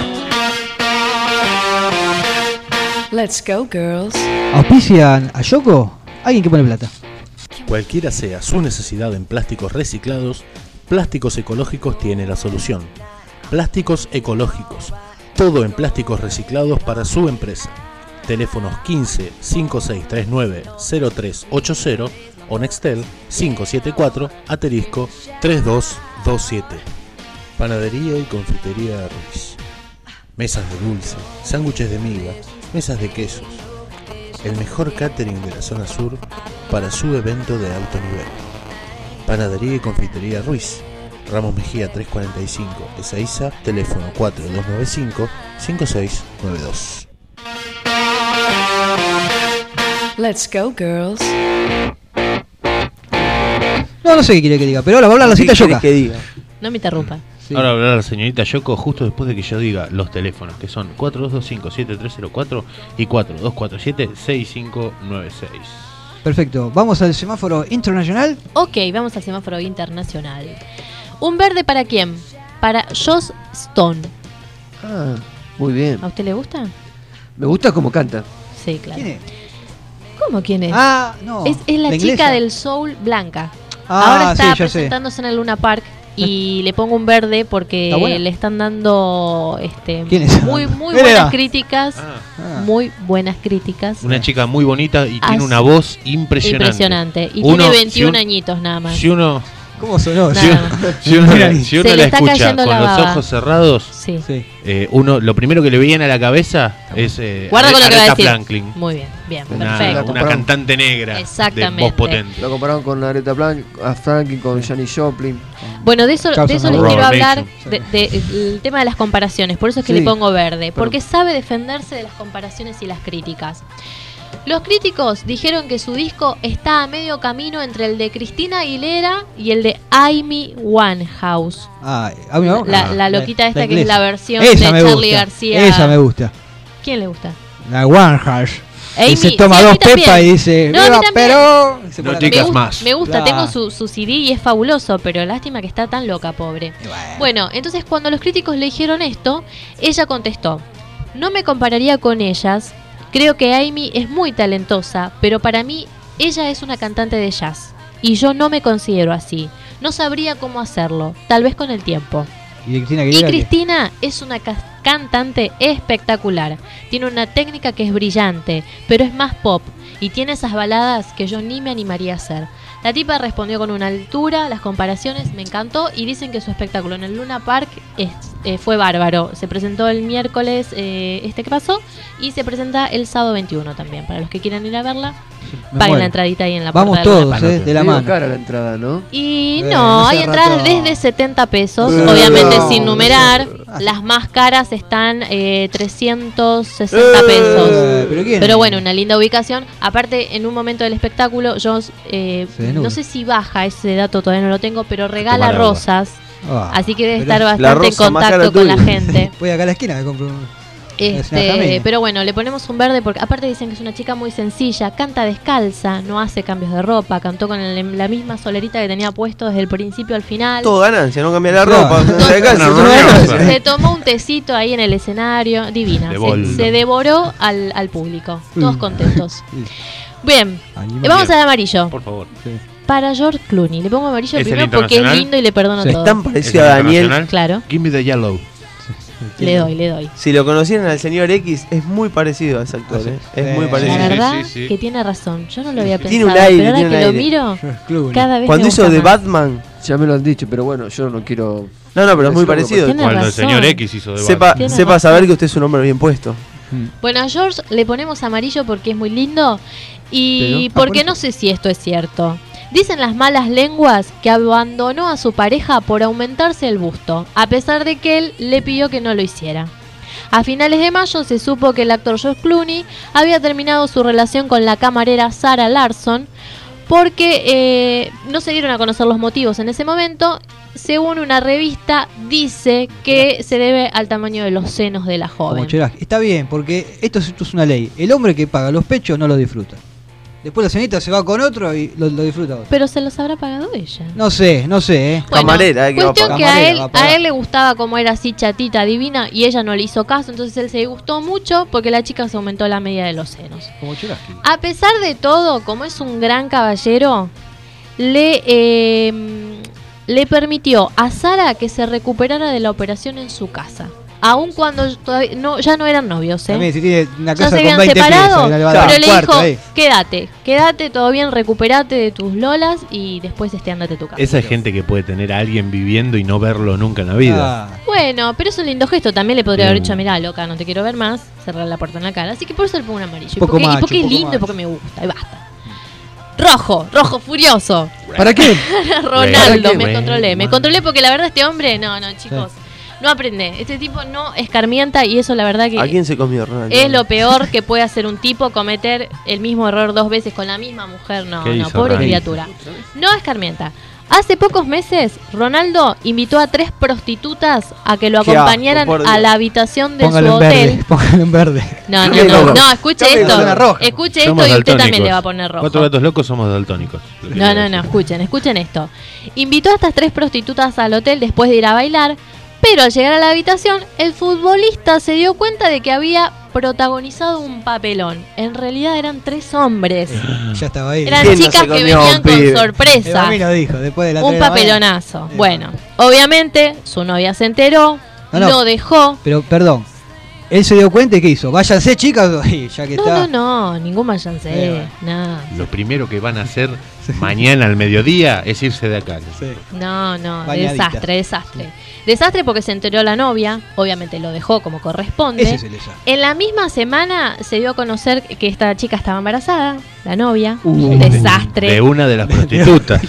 Let's go, girls. ¿Auspician a Yoko? Alguien que pone plata. Cualquiera sea su necesidad en plásticos reciclados, Plásticos Ecológicos tiene la solución. Plásticos Ecológicos, todo en plásticos reciclados para su empresa. Teléfonos 15 5639 0380 o Nextel 574 *3227. Panadería y confitería Ruiz. Mesas de dulce, sándwiches de miga, mesas de quesos. El mejor catering de la zona sur para su evento de alto nivel. Panadería y confitería Ruiz. Ramos Mejía 345, Ezeiza, teléfono 4295-5692. Let's go, girls. No sé qué quiere que diga, pero ahora va a hablar la cita Yoko. No me interrumpa. Sí. Ahora va a hablar la señorita Yoko justo después de que yo diga los teléfonos, que son 4225-7304 y 4247-6596. Perfecto, vamos al semáforo internacional. Ok, vamos al semáforo internacional. ¿Un verde para quién? Para Joss Stone. Ah, muy bien. ¿A usted le gusta? Me gusta cómo canta. Sí, claro. ¿Quién es? ¿Cómo quién es? Ah, no. Es la chica inglesa del soul blanca. Ah, ahora está sí, ya presentándose en el Luna Park y le pongo un verde porque le están dando ¿Quién es? muy buenas críticas. Muy buenas críticas. Una chica muy bonita y tiene una voz impresionante. Y tiene 21 añitos nada más. Si uno... ¿Cómo sonó? Si uno la escucha con los ojos cerrados, sí. Uno lo primero que le viene a la cabeza es Guarda con lo que va a decir. Franklin. Muy bien, perfecto. Una cantante negra de voz potente. Lo compararon con Aretha Franklin, con Janis Joplin. Bueno, de eso les quiero hablar, del tema de las comparaciones. Por eso es que le pongo verde, porque sabe defenderse de las comparaciones y las críticas. Los críticos dijeron que su disco está a medio camino entre el de Cristina Aguilera y el de Amy Winehouse. La loquita esta que es la versión de Charly García. Esa me gusta. ¿Quién le gusta? La Winehouse. Amy, se toma dos pepas y dice, pero no digas más. Me gusta, tengo su CD y es fabuloso, pero lástima que está tan loca, pobre. Bueno, entonces cuando los críticos le dijeron esto, ella contestó: no me compararía con ellas. Creo que Amy es muy talentosa, pero para mí ella es una cantante de jazz. Y yo no me considero así. No sabría cómo hacerlo, tal vez con el tiempo. Y Cristina es una cantante espectacular. Tiene una técnica que es brillante, pero es más pop. Y tiene esas baladas que yo ni me animaría a hacer. La tipa respondió con una altura, las comparaciones, me encantó. Y dicen que su espectáculo en el Luna Park fue bárbaro. Se presentó el miércoles que pasó y se presenta el sábado 21 también, para los que quieran ir a verla. paguen la entradita ahí en la Vamos puerta de Luna todos, Park. de la Medio mano. cara la entrada, ¿no? Y no no, hay sea entradas ratón. desde 70 pesos, obviamente sin numerar. Las más caras están 360 pesos. ¿pero quién? Pero bueno, una linda ubicación. Aparte, en un momento del espectáculo, Jones, desnuda. no sé si baja ese dato, todavía no lo tengo, pero regala tomar agua. rosas. Ah, Así que debe pero estar la bastante en rosa más cara contacto con la tuya. gente. Voy acá a la esquina, me compro un... Pero bueno, le ponemos un verde porque aparte dicen que es una chica muy sencilla, canta descalza, no hace cambios de ropa, cantó con la misma solerita que tenía puesto desde el principio al final. Todo ganancia, no cambia la Claro. ropa. no se descansa. Se tomó un tecito ahí en el escenario, divina. De boldo. Se devoró al público, todos contentos. Bien, Muy vamos bien. al amarillo. Por favor. Para George Clooney, le pongo amarillo ¿Es el primero porque es internacional? lindo y le perdono Es todo. tan parecido a Daniel. Claro, Give me the yellow. le doy. Si lo conocieran al señor X, es muy parecido a ese actor. Es muy parecido. La verdad que tiene razón, yo no lo había Tiene pensado, un aire, pero ahora tiene que un lo aire. miro, cada vez Cuando me hizo gusta de más. Batman. Ya me lo han dicho, pero bueno, yo no quiero. No, pero es muy parecido. Tiene Cuando el razón. señor X hizo de Sepa, Batman. sepa saber que usted es un hombre bien puesto. Bueno, a George le ponemos amarillo porque es muy lindo y Pero- porque no sé si esto es cierto. Dicen las malas lenguas que abandonó a su pareja por aumentarse el busto, a pesar de que él le pidió que no lo hiciera. A finales de mayo se supo que el actor George Clooney había terminado su relación con la camarera Sarah Larson porque no se dieron a conocer los motivos en ese momento. Según una revista, dice que se debe al tamaño de los senos de la joven. Como Cherasco. Está bien, porque esto es una ley. El hombre que paga los pechos no lo disfruta. Después la cenita se va con otro y lo disfruta otro. Pero se los habrá pagado ella. No sé, Bueno, Camarera, que va a cuestión pagar. que Camarera va a pagar. a él le gustaba como era así chatita, divina, y ella no le hizo caso, entonces él se gustó mucho porque la chica se aumentó la media de los senos. Como Cherasco. A pesar de todo, como es un gran caballero, le permitió a Sara que se recuperara de la operación en su casa. Aun cuando todavía ya no eran novios, ¿eh? También, si tiene una Ya casa se con habían 20 piezas, separado, le va a dar pero un le cuarto dijo, ahí. quédate, todo bien, recuperate de tus lolas y después andate a tu casa. Esa es gente que puede tener a alguien viviendo y no verlo nunca en la vida. Bueno, pero es un lindo gesto. También le podría haber Bien. dicho, mirá, loca, no te quiero ver más, cerrar la puerta en la cara. Así que por eso le pongo un amarillo. Poco y macho, porque es poco lindo macho. y porque me gusta. Y basta. Rojo furioso. ¿Para qué? Ronaldo, ¿Para qué? me controlé porque la verdad este hombre, no, chicos, no aprende. Este tipo no escarmienta y eso la verdad que ¿A quién se comió Ronaldo? es lo peor que puede hacer un tipo, cometer el mismo error 2 veces con la misma mujer. No, ¿Qué hizo pobre Ronaldo? criatura. No escarmienta. Hace pocos meses, Ronaldo invitó a 3 prostitutas a que lo Qué asco, acompañaran por a Dios. la habitación de Póngalo su en hotel. verde, póngalo en verde. No, escuche Cámbialo esto. a zona roja. Escuche Somos esto y usted daltónicos. también le va a poner rojo. 4 gatos locos somos daltónicos. No, escuchen esto. Invitó a estas 3 prostitutas al hotel después de ir a bailar, pero al llegar a la habitación, el futbolista se dio cuenta de que había protagonizado un papelón. En realidad eran 3 hombres. Ya estaba ahí. Eran chicas que venían con sorpresa. A mí lo dijo, después de la Un 3 de la mañana. papelonazo. Bueno, obviamente su novia se enteró, No, no. lo dejó. Pero, perdón. Él se dio cuenta y ¿qué hizo? Váyanse, chicas, y ya que está. No, ningún váyanse. No. Lo primero que van a hacer mañana al mediodía es irse de acá. No, Bañadita. Desastre porque se enteró la novia, obviamente lo dejó como corresponde. Ese es el desastre. En la misma semana se dio a conocer que esta chica estaba embarazada, la novia. De Desastre. una de las prostitutas.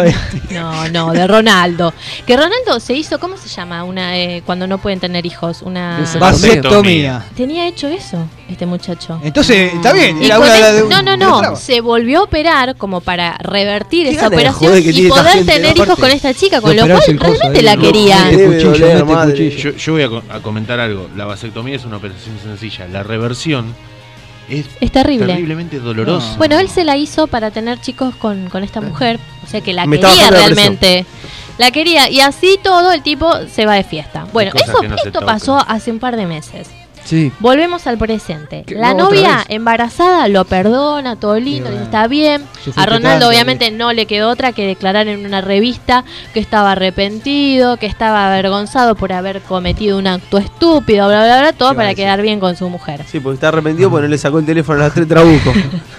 No, de Ronaldo. Que Ronaldo se hizo, ¿cómo se llama? Cuando no pueden tener hijos, una Vasectomía. Tenía hecho eso este muchacho. Entonces, está bien. Y Era con una él- de un- no, se volvió a operar como para revertir esa gana de operación joder que y tiene esta poder gente, tener aparte. hijos con esta chica, con De lo cual operarse el coso realmente ahí, la no, quería. mete cuchillo, mete cuchillo. Yo voy a comentar algo. La vasectomía es una operación sencilla. La reversión Es terrible. terriblemente dolorosa. Bueno, él se la hizo para tener chicos con esta mujer, o sea que la Me estaba quería bajando la realmente. La quería y así todo el tipo se va de fiesta. Bueno, cosas eso que no se esto tocan. pasó hace un par de meses. Sí. Volvemos al presente. ¿Qué? La No, otra novia vez. embarazada lo perdona, todo lindo, le dice, está bien. Sufriste A Ronaldo tanto, obviamente no le quedó otra que declarar en una revista que estaba arrepentido, que estaba avergonzado por haber cometido un acto estúpido, bla, bla, bla, todo para quedar bien con su mujer. Sí, porque está arrepentido porque no le sacó el teléfono a las 3 trabucos.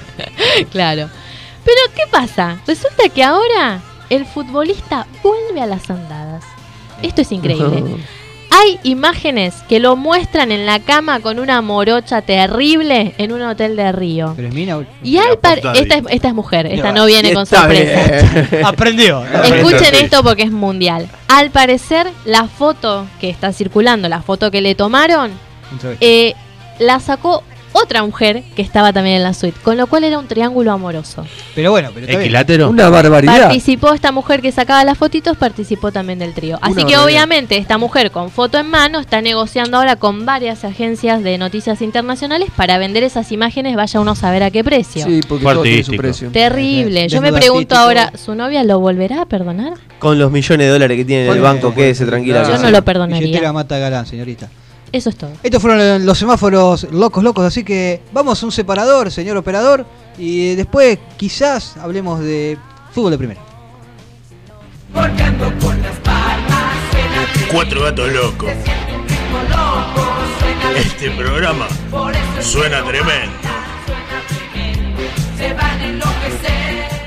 Claro. Pero, ¿qué pasa? Resulta que ahora el futbolista vuelve a las andadas. Esto es increíble. Hay imágenes que lo muestran en la cama con una morocha terrible en un hotel de Río. Pero es mina. Y esta es mujer, esta no viene con está sorpresa. bien. Aprendió. Escuchen esto porque es mundial. Al parecer, la foto que está circulando, la foto que le tomaron, la sacó otra mujer que estaba también en la suite, con lo cual era un triángulo amoroso. Pero bueno, pero equilátero. Una barbaridad. Participó esta mujer que sacaba las fotitos, participó también del trío. Así que obviamente esta mujer con foto en mano está negociando ahora con varias agencias de noticias internacionales para vender esas imágenes, vaya uno a saber a qué precio. Sí, porque todo tiene su precio. Terrible. Yo me pregunto ahora, ¿su novia lo volverá a perdonar? Con los millones de dólares que tiene en el banco, quédese tranquila. Yo no lo perdonaría. Billetera mata galán, señorita. Eso es todo. Estos fueron los semáforos locos, así que vamos a un separador, señor operador, y después quizás hablemos de fútbol de primera. Cuatro gatos locos. Este programa suena tremendo. Se van a enloquecer.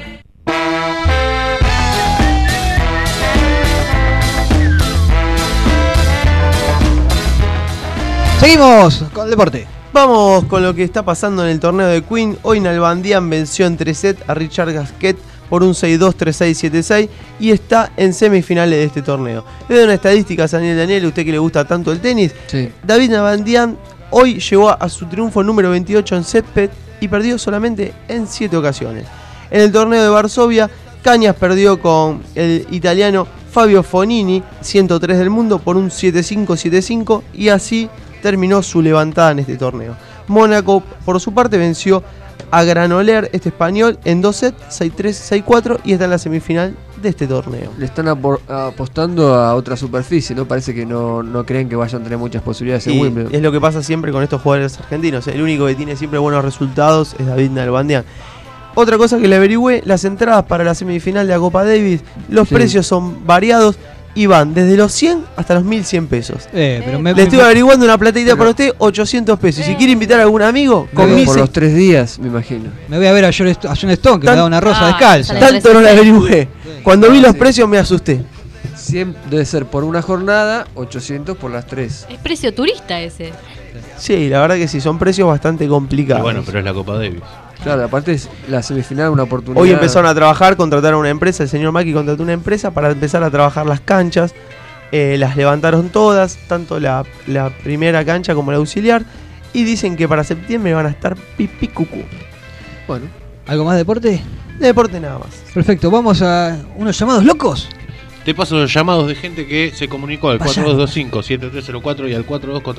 Seguimos con el deporte. Vamos con lo que está pasando en el torneo de Queen. Hoy Nalbandian venció en 3 sets a Richard Gasquet por un 6-2, 3-6, 7-6 y está en semifinales de este torneo. Le doy una estadística a Daniel, usted que le gusta tanto el tenis. Sí. David Nalbandian hoy llegó a su triunfo número 28 en set y perdió solamente en 7 ocasiones. En el torneo de Varsovia, Cañas perdió con el italiano Fabio Fognini, 103 del mundo, por un 7-5, 7-5 y así terminó su levantada en este torneo. Mónaco, por su parte, venció a Granoller, este español, en 2 sets, 6-3, 6-4 y está en la semifinal de este torneo. Le están apostando a otra superficie, ¿no? Parece que no creen que vayan a tener muchas posibilidades en Wimbledon. Es lo que pasa siempre con estos jugadores argentinos. El único que tiene siempre buenos resultados es David Nalbandian. Otra cosa que le averigüé, las entradas para la semifinal de la Copa Davis, los precios son variados y van desde los 100 hasta los 1100 pesos. Pero le estoy averiguando una platita para usted, 800 pesos. Si quiere invitar a algún amigo, por los 3 días, me imagino. Me voy a ver a John Stone, que me da una rosa descalza. Tanto no la averigüé. Cuando vi los precios me asusté. 100 debe ser por una jornada, 800 por las 3. Es precio turista ese. Sí, la verdad que sí, son precios bastante complicados. Y bueno, pero es la Copa Davis. Claro, aparte es la semifinal, una oportunidad. Hoy empezaron a trabajar, contrataron una empresa, el señor Macri contrató una empresa para empezar a trabajar las canchas. Las levantaron todas, tanto la primera cancha como la auxiliar. Y dicen que para septiembre van a estar pipí cucú. Bueno, ¿algo más de deporte? De deporte nada más. Perfecto, vamos a unos llamados locos. Te paso los llamados de gente que se comunicó al 4225-7304 y al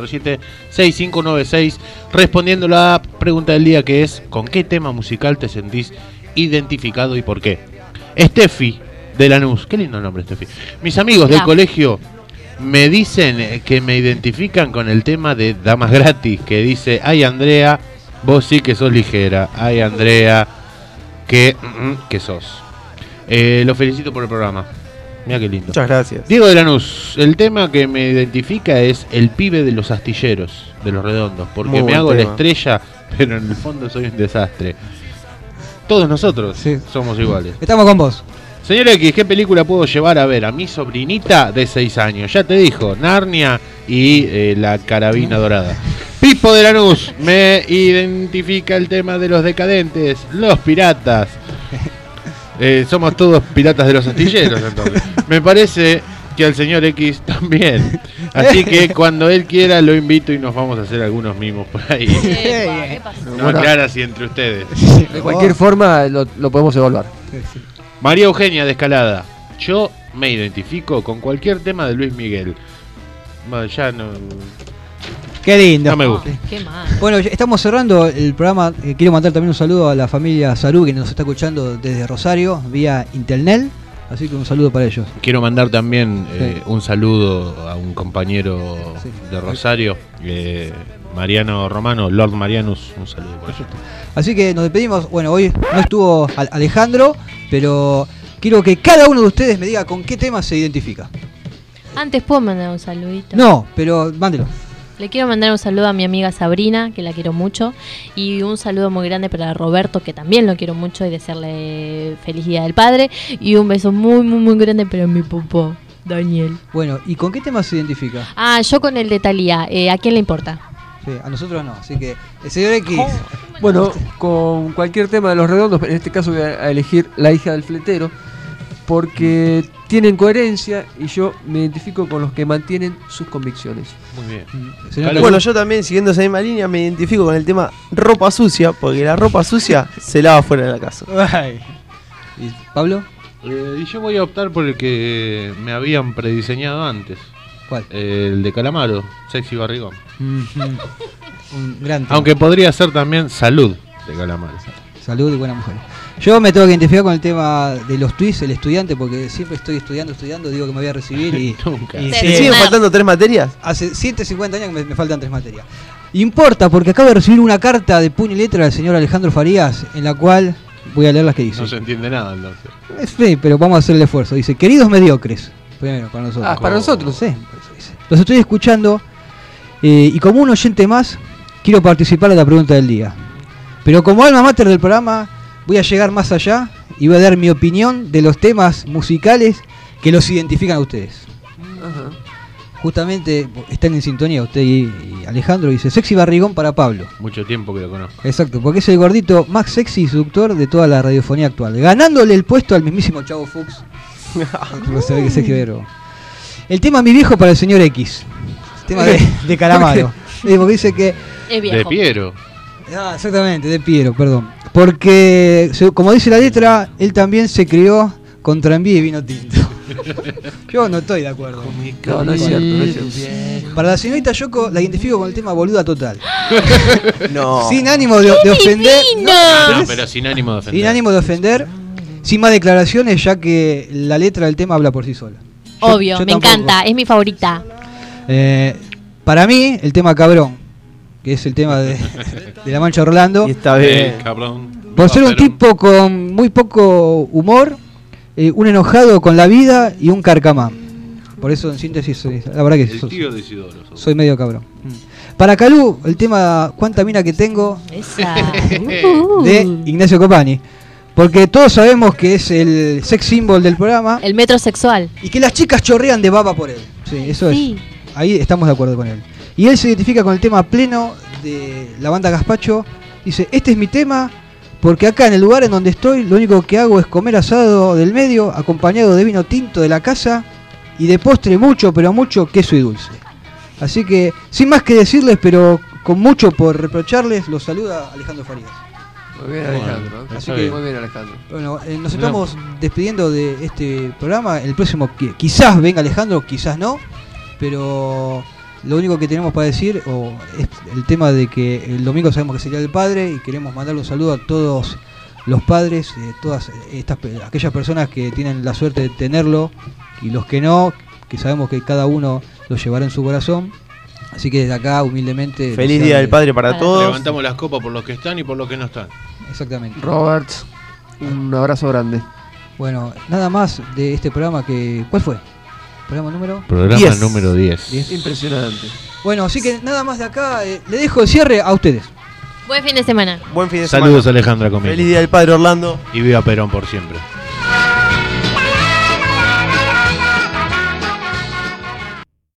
4247-6596 respondiendo la pregunta del día, que es: ¿con qué tema musical te sentís identificado y por qué? Steffi de Lanús, qué lindo nombre, Steffi. Mis amigos del colegio me dicen que me identifican con el tema de Damas Gratis, que dice: ay Andrea, vos sí que sos ligera, ay Andrea, que sos. Lo felicito por el programa. Mira qué lindo. Muchas gracias. Diego de Lanús, el tema que me identifica es el pibe de los astilleros, de los redondos, porque me hago la estrella, pero en el fondo soy un desastre. Todos nosotros somos iguales. Estamos con vos. Señor X, ¿qué película puedo llevar a ver a mi sobrinita de 6 años? Ya te dijo, Narnia y la carabina dorada. Pipo de Lanús, me identifica el tema de los decadentes, los piratas. Somos todos piratas de los astilleros, entonces. Me parece que al señor X también. Así que cuando él quiera lo invito y nos vamos a hacer algunos mimos por ahí. ¿Qué pasó? No aclara si entre ustedes. De cualquier forma lo podemos evaluar. María Eugenia de Escalada. Yo me identifico con cualquier tema de Luis Miguel. Bueno, ya no... Qué lindo. No me gusta. Qué mal. Bueno, estamos cerrando el programa. Quiero mandar también un saludo a la familia Sarú, que nos está escuchando desde Rosario, vía Internet. Así que un saludo para ellos. Quiero mandar también un saludo a un compañero de Rosario, Mariano Romano, Lord Marianus. Un saludo por ellos. Así que nos despedimos. Bueno, hoy no estuvo Alejandro, pero quiero que cada uno de ustedes me diga con qué tema se identifica. Antes puedo mandar un saludito. No, pero mándelo. Le quiero mandar un saludo a mi amiga Sabrina, que la quiero mucho, y un saludo muy grande para Roberto, que también lo quiero mucho, y desearle feliz Día del Padre, y un beso muy, muy, muy grande para mi popó. Daniel. Bueno, ¿y con qué tema se identifica? Ah, yo con el de Thalía. ¿A quién le importa? Sí, a nosotros no, así que el señor X. Bueno, con cualquier tema de Los Redondos, en este caso voy a elegir La hija del fletero, porque tienen coherencia y yo me identifico con los que mantienen sus convicciones. Muy bien. Bueno, yo también, siguiendo esa misma línea, me identifico con el tema ropa sucia, porque la ropa sucia se lava fuera de la casa. ¿Y Pablo? Y yo voy a optar por el que me habían prediseñado antes. ¿Cuál? El de Calamaro, Sexy Barrigón. Un gran tema. Aunque podría ser también Salud de Calamaro. Salud y buena mujer. Yo me tengo que identificar con el tema de los tweets, el estudiante, porque siempre estoy estudiando, digo que me voy a recibir y... Nunca. y ¿Te siguen faltando 3 materias? Hace 150 años que me faltan 3 materias. Importa, porque acabo de recibir una carta de puño y letra del señor Alejandro Farías, en la cual voy a leer las que dice. No se entiende nada entonces. Sí, pero vamos a hacer el esfuerzo. Dice, queridos mediocres. Primero, para nosotros. Ah, para nosotros. Sí, por eso dice. Los estoy escuchando y como un oyente más, quiero participar en la pregunta del día. Pero como alma mater del programa, voy a llegar más allá y voy a dar mi opinión de los temas musicales que los identifican a ustedes. Ajá. Justamente están en sintonía usted y Alejandro. Dice, Sexy Barrigón para Pablo. Mucho tiempo que lo conozco. Exacto, porque es el gordito más sexy y seductor de toda la radiofonía actual, ganándole el puesto al mismísimo Chavo Fuchs. No se ve que Sexy Barrigón. El tema Mi Viejo para el señor X. El tema de Calamaro. Porque dice que... Es viejo. De Piero. Ah, exactamente, de Piero, perdón. Porque, como dice la letra, él también se crió con tranvía y vino tinto. Yo no estoy de acuerdo. No es cierto, no es cierto. Para la señorita Yoko la identifico con el tema boluda total. No. Sin ánimo de ofender. No, pero sin ánimo de ofender. Sin ánimo de ofender. Sin más declaraciones, ya que la letra del tema habla por sí sola. Obvio, yo me tampoco. encanta, es mi favorita. Para mí, el tema Cabrón, que es el tema de La Mancha Orlando. Y está bien. Cabrón. Por ser un tipo con muy poco humor, un enojado con la vida y un carcamán. Por eso, en síntesis, la verdad que El tío de Isidoro. soy medio cabrón. Para Calú, el tema Cuánta mina que tengo, Esa. de Ignacio Copani. Porque todos sabemos que es el sex symbol del programa. El metrosexual. Y que las chicas chorrean de baba por él. Sí, eso Sí. es. Ahí estamos de acuerdo con él. Y él se identifica con el tema Pleno de la banda Gazpacho. Dice, este es mi tema porque acá en el lugar en donde estoy lo único que hago es comer asado del medio acompañado de vino tinto de la casa y de postre mucho, pero mucho queso y dulce. Así que, sin más que decirles, pero con mucho por reprocharles, los saluda Alejandro Farías. Muy bien, Alejandro. Así Así que, que, muy bien, Alejandro. Bueno, nos estamos despidiendo de este programa. El próximo quizás venga Alejandro, quizás no, pero lo único que tenemos para decir es el tema de que el domingo sabemos que sería el padre y queremos mandarle un saludo a todos los padres, todas aquellas personas que tienen la suerte de tenerlo y los que no, que sabemos que cada uno lo llevará en su corazón. Así que desde acá, humildemente... Feliz Día del Padre para todos. Levantamos las copas por los que están y por los que no están. Exactamente. Robert, un abrazo grande. Bueno, nada más de este programa que... ¿Cuál fue? ¿Programa número? Programa 10. número 10. Impresionante. Bueno, así que nada más de acá. Le dejo el cierre a ustedes. Buen fin de semana. Buen fin de semana. Saludos, Alejandra, conmigo. Feliz Día del Padre, Orlando. Y viva Perón por siempre.